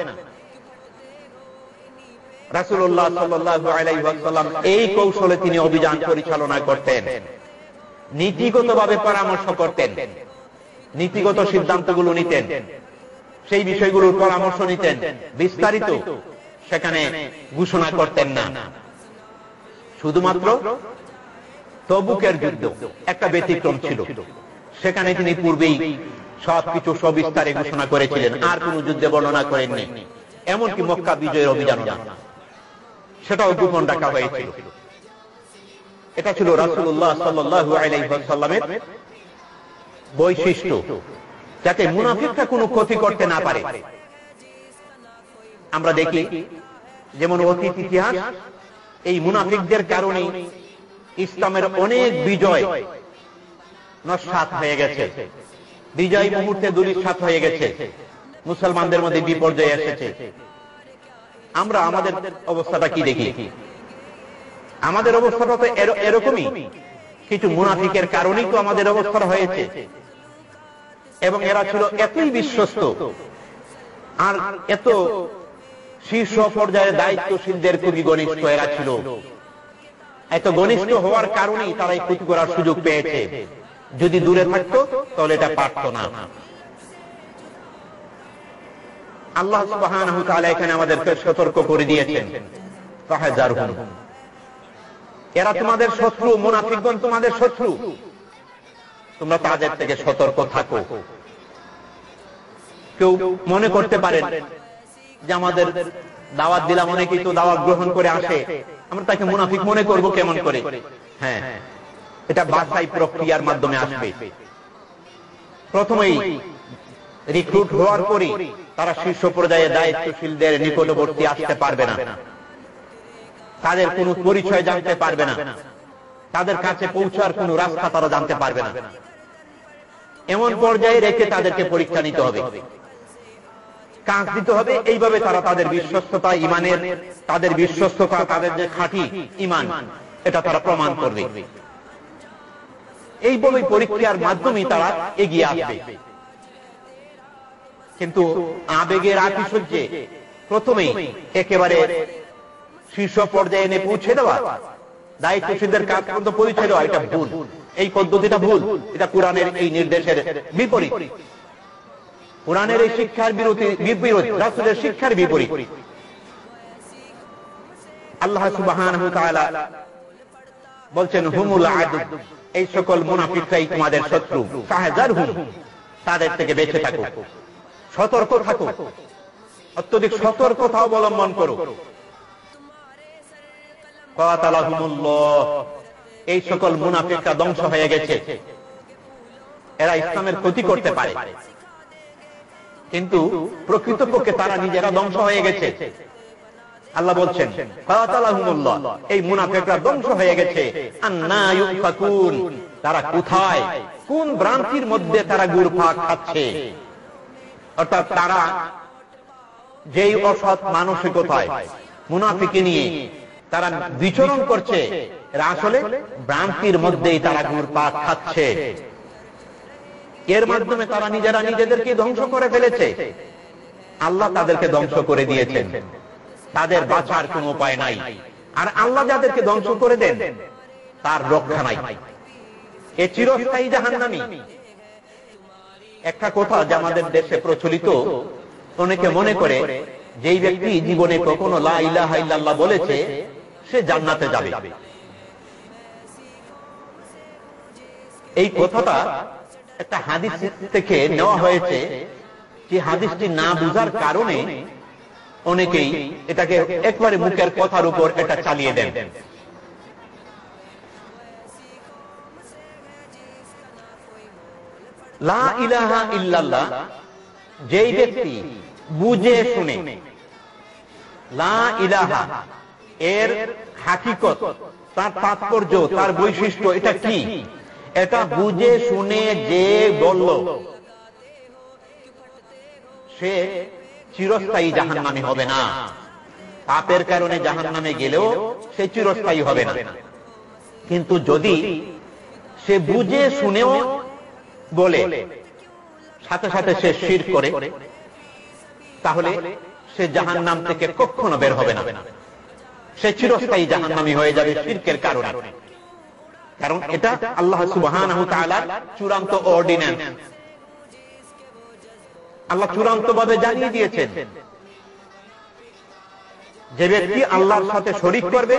রাসূলুল্লাহ সাল্লাল্লাহু আলাইহি ওয়াসাল্লাম এই কৌশলে তিনি অভিযান পরিচালনা করতেন, নীতিগতভাবে পরামর্শ করতেন, নীতিগত সিদ্ধান্তগুলো নিতেন, সেই বিষয়গুলোর পরামর্শ নিতেন, বিস্তারিত সেখানে ঘোষণা করতেন না। শুধুমাত্র তবুকের যুদ্ধ একটা ব্যতিক্রম ছিল, সেখানে তিনি পূর্বেই সবকিছু সবিস্তারে ঘোষণা করেছিলেন, আর কোন যুদ্ধে বর্ণনা করেননি। এমনকি মক্কা বিজয়ের অভিযান সেটাও গোপন রাখা হয়েছিল। এটা ছিল রাসূলুল্লাহ সাল্লাল্লাহু আলাইহি ওয়াসাল্লামের বৈশিষ্ট্য, যাতে মুনাফিকরা কোনো ক্ষতি করতে না পারে। আমরা দেখি যেমন অতীত ইতিহাস, এই মুনাফিকদের কারণে ইসলামের অনেক বিজয় নস্যাৎ হয়ে গেছে, বিজয় মুহূর্তে দুলিশাৎ হয়ে গেছে, মুসলমানদের মধ্যে বিপর্যয় এসেছে। আমরা আমাদের অবস্থাটা কি দেখি? আমাদের অবস্থাটা তো এরকমই, কিছু মুনাফিকের কারণেই তো আমাদের অবস্থা হয়েছে। এবং এরা ছিল এতই বিশ্বস্ত আর এত শীর্ষ পর্যায়ে দায়িত্বশীলদের খুবই ঘনিষ্ঠ এরা ছিল। এত ঘনিষ্ঠ হওয়ার কারণেই তারা এই ক্ষতি করার সুযোগ পেয়েছে। যদি দূরে থাকতো তাহলে এটা পারত না। আল্লাহ সুবহানাহু ওয়া তাআলা এখানে আমাদেরকে সতর্ক করে দিয়েছেন, ফাহজারহুম, এরা তোমাদের শত্রু, মুনাফিকগণ তোমাদের শত্রু, তোমরা তাদের থেকে সতর্ক থাকো। কেউ মনে করতে পারেন যে আমাদের দাওয়াত দিলাম, অনেকেই তো দাওয়াত গ্রহণ করে আসে, আমরা তাকে মুনাফিক মনে করব কেমন করে? হ্যাঁ, এটা বাছাই প্রক্রিয়ার মাধ্যমে আসবে। প্রথমেই রিক্রুট হওয়ার পরে তারা শীর্ষ পর্যায়ে দায়িত্বশীলদের নিকটবর্তী আসতে পারবে না, তাদের কোনো পরিচয় জানতে পারবে না, তাদের কাছে পৌঁছার কোনো রাস্তা তারা জানতে পারবে না। এমন পর্যায়ে রেখে তাদেরকে পরীক্ষা নিতে হবে, কাজ দিতে হবে। এইভাবে তারা তাদের বিশ্বস্ততা, ইমানের তাদের বিশ্বস্ততা, তাদের যে খাঁটি ইমান, এটা তারা প্রমাণ করবে। এইভাবে পরীক্ষার মাধ্যমে তারা এগিয়ে আসবে। কিন্তু আবেগের আতিশয্যে প্রথমেই একেবারে শীর্ষ পর্যায়ে এনে পৌঁছে দেওয়া, দায়িত্বশীলদের কাজ পর্যন্ত পরিচয় দেওয়া, এটা ভুল। এই পদ্ধতিটা ভুল, এটা কোরআনের এই নির্দেশের বিপরীত, কোরআনের এই শিক্ষার বিরোধী, বিপরীত, রাসূলের শিক্ষার বিপরীত। আল্লাহ সুবহানাহু ওয়া তাআলা বলছেন, হুমুল আদু, এই সকল মুনাফিকরাই তোমাদের শত্রু, ফাহজারহুম, তাদের থেকে বেঁচে থাকো, সতর্ক থাকো, অত্যধিক সতর্কতা অবলম্বন করো। কাতালাহুমুল্লাহ, এই সকল মুনাফিকরা ধ্বংস হয়ে গেছে, এরা ইসলামের ক্ষতি করতে পারে, কিন্তু প্রকৃতপক্ষে তারা নিজেরা ধ্বংস হয়ে গেছে। আল্লাহ বলছেন, কাতালাহুমুল্লাহ, এই মুনাফিকরা ধ্বংস হয়ে গেছে। আন্না ইউফাকুন, তারা কোথায়, কোন ভ্রান্তির মধ্যে তারা ঘুরপাক খাচ্ছে? অর্থাৎ তারা যেই অসৎ মানসিকতায় মুনাফিকি নিয়ে তারা বিচরণ করছে, এরা আসলে ভ্রান্তির মধ্যেই তারা ঘুরপাক খাচ্ছে। এর মাধ্যমে তারা নিজেরা নিজেদেরকে ধ্বংস করে ফেলেছে। আল্লাহ তাদেরকে ধ্বংস করে দিয়েছেন, তাদের বাঁচার কোনো উপায় নাই। আর আল্লাহ যাদেরকে ধ্বংস করে দেন তার রক্ষা নাই, এ চিরস্থায়ী জাহান্নামী। একটা কথা যে আমাদের দেশে প্রচলিত, অনেকে মনে করে যেই ব্যক্তি জীবনে কখনো লা ইলাহা ইল্লাল্লাহ বলেছে সে জান্নাতে যাবে। এই কথাটা একটা হাদিস থেকে নেওয়া হয়েছে, যে হাদিসটি না বুঝার কারণে অনেকেই এটাকে একবারে মুখের কথার উপর এটা চালিয়ে দেন। লা ইলাহা ইল্লাল্লাহ যেই ব্যক্তি বুঝে শুনে লা ইলাহা এর হাকিকত, তার তাৎপর্য, তার বৈশিষ্ট্য এটা কি, এটা বুঝে শুনে যে বলল সে চিরস্থায়ী জাহান্নামী হবে না। পাপের কারণে জাহান্নামে গেলেও সে চিরস্থায়ী হবে না। কিন্তু যদি সে বুঝে শুনেও বলে সাথে সাথে সে শিরক করে, তাহলে সে জাহান্নাম থেকে কখনো বের হবে না, সে চিরস্থায়ী জাহান্নামী হয়ে যাবে শিরকের কারণে। কারণ এটা আল্লাহ সুবহানাহু ওয়া তাআলার চূড়ান্ত অর্ডিন্যান্স। আল্লাহ চূড়ান্ত ভাবে জানিয়ে দিয়েছেন যে ব্যক্তি আল্লাহর সাথে শরীক করবে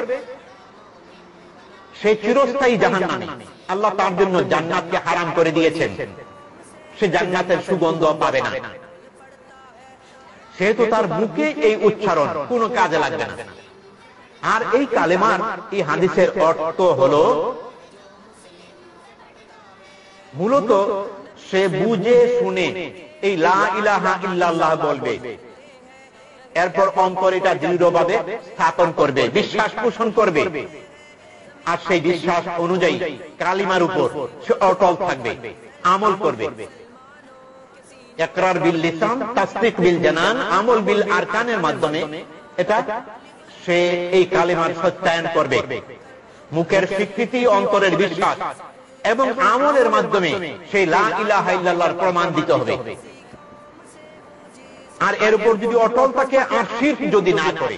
সে চিরস্থায়ী জাহান্নামী। আল্লাহ তার জন্য জান্নাতকে হারাম করে দিয়েছেন, সে জান্নাতের সুগন্ধ পাবে না। সেহেতু তার মুখে এই উচ্চারণ কোনো কাজে লাগবে না। আর এই কালেমার এই হাদিসের অর্থ হলো মূলত সে বুঝে শুনে এই লা ইলাহা ইল্লাল্লাহ বলবে, এরপর অন্তরটা দৃঢ়ভাবে স্থাপন করবে, বিশ্বাস পোষণ করবে, আর সেই বিশ্বাস অনুযায়ী কালিমার উপর সে অটল থাকবে, আমল করবে। ইকরার বিল লিসান, তাসদিক বিল জানান, আমল বিল আরকানের মাধ্যমে এটা সে এই কালিমার সত্যায়ন করবে। মুখের স্বীকৃতি, অন্তরের বিশ্বাস এবং আমলের মাধ্যমে সেই লা ইলাহা ইল্লাল্লাহর প্রমাণ দিতে হবে। আর এর উপর যদি অটল থাকে আর শিরক যদি না করে,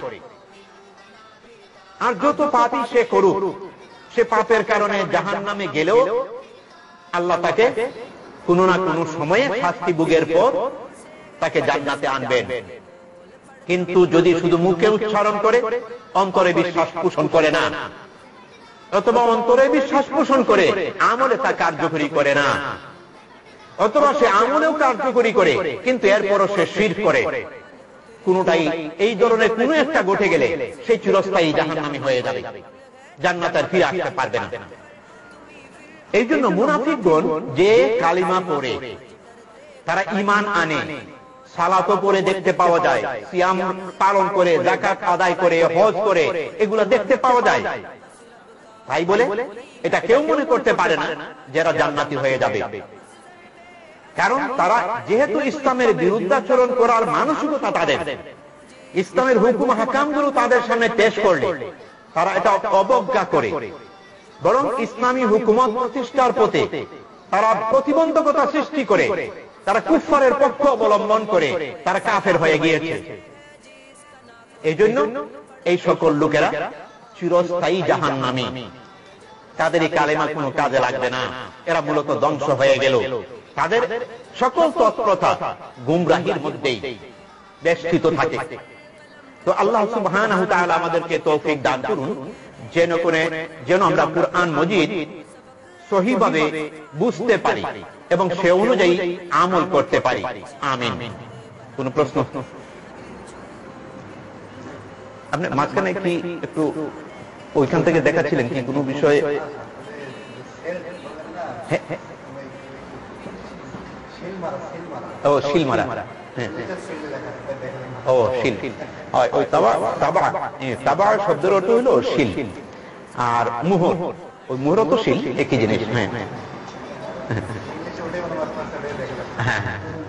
আর যত পাপই সে করুক, সে পাপের কারণে জাহান্নামে গেলেও আল্লাহ তাকে কোনো না কোনো সময়ে শাস্তি ভোগের পর তাকে জান্নাতে আনবেন। কিন্তু যদি শুধু মুখে উচ্চারণ করে অন্তরে বিশ্বাস পোষণ করে না, অথবা অন্তরে বিশ্বাস পোষণ করে আমলে তা কার্যকরী করে না, অথবা সে আমলেও কার্যকরী করে কিন্তু এরপরও সে শিরক করে, কোনটাই এই ধরনের কোন একটা ঘটে গেলে সে চিরস্থায়ী জাহান্নামী হয়ে যাবে, জান্নাতে আর ফিরে আসতে পারবে না। এই জন্য মুনাফিকগণ যে কালিমা পড়ে তারা ঈমান আনে, সালাতও পড়ে দেখতে পাওয়া যায়, সিয়াম পালন করে, যাকাত আদায় করে, হজ করে, এগুলো দেখতে পাওয়া যায়। তাই বলে এটা কেউ মনে করতে পারে না যারা জান্নাতি হয়ে যাবে। কারণ তারা যেহেতু ইসলামের বিরুদ্ধাচরণ করার মানসিকতা তাদের, ইসলামের হুকুম হাকামগুলো তাদের সামনে পেশ করলে তারা এটা অবজ্ঞা করে, বরং ইসলামী হুকুমত প্রতিষ্ঠার পথে তারা প্রতিবন্ধকতা সৃষ্টি করে, তারা কুফফারের পক্ষ অবলম্বন করে তারা কাফের হয়ে গিয়েছে। এই জন্য এই সকল লোকেরা চিরস্থায়ী জাহান্নামী, তাদের এই কালেমা কোনো কাজে লাগবে না, এরা মূলত ধ্বংস হয়ে গেল। তাদের সকল তৎপ্রথা গুমরাহির মধ্যেই বেষ্টিত থাকে। তো আল্লাহ সুবহানাহু ওয়া তাআলা আমাদেরকে তৌফিক দান করুন যেন করে যেন আমরা কুরআন মজিদ সহিভাবে বুঝতে পারি এবং সে অনুযায়ী আমল করতে পারি। আমিন। কোন প্রশ্ন? আপনি মাঝখানে কি একটু ওইখান থেকে দেখাচ্ছিলেন কি কোনো বিষয়ে? ও শিল মারা, ও শিল, ওই তাবা তাবা তাবা শব্দের অর্থ হলো শিল, আর মুহর, ওই মুহর তো শিল একই জিনিস। হ্যাঁ হ্যাঁ হ্যাঁ।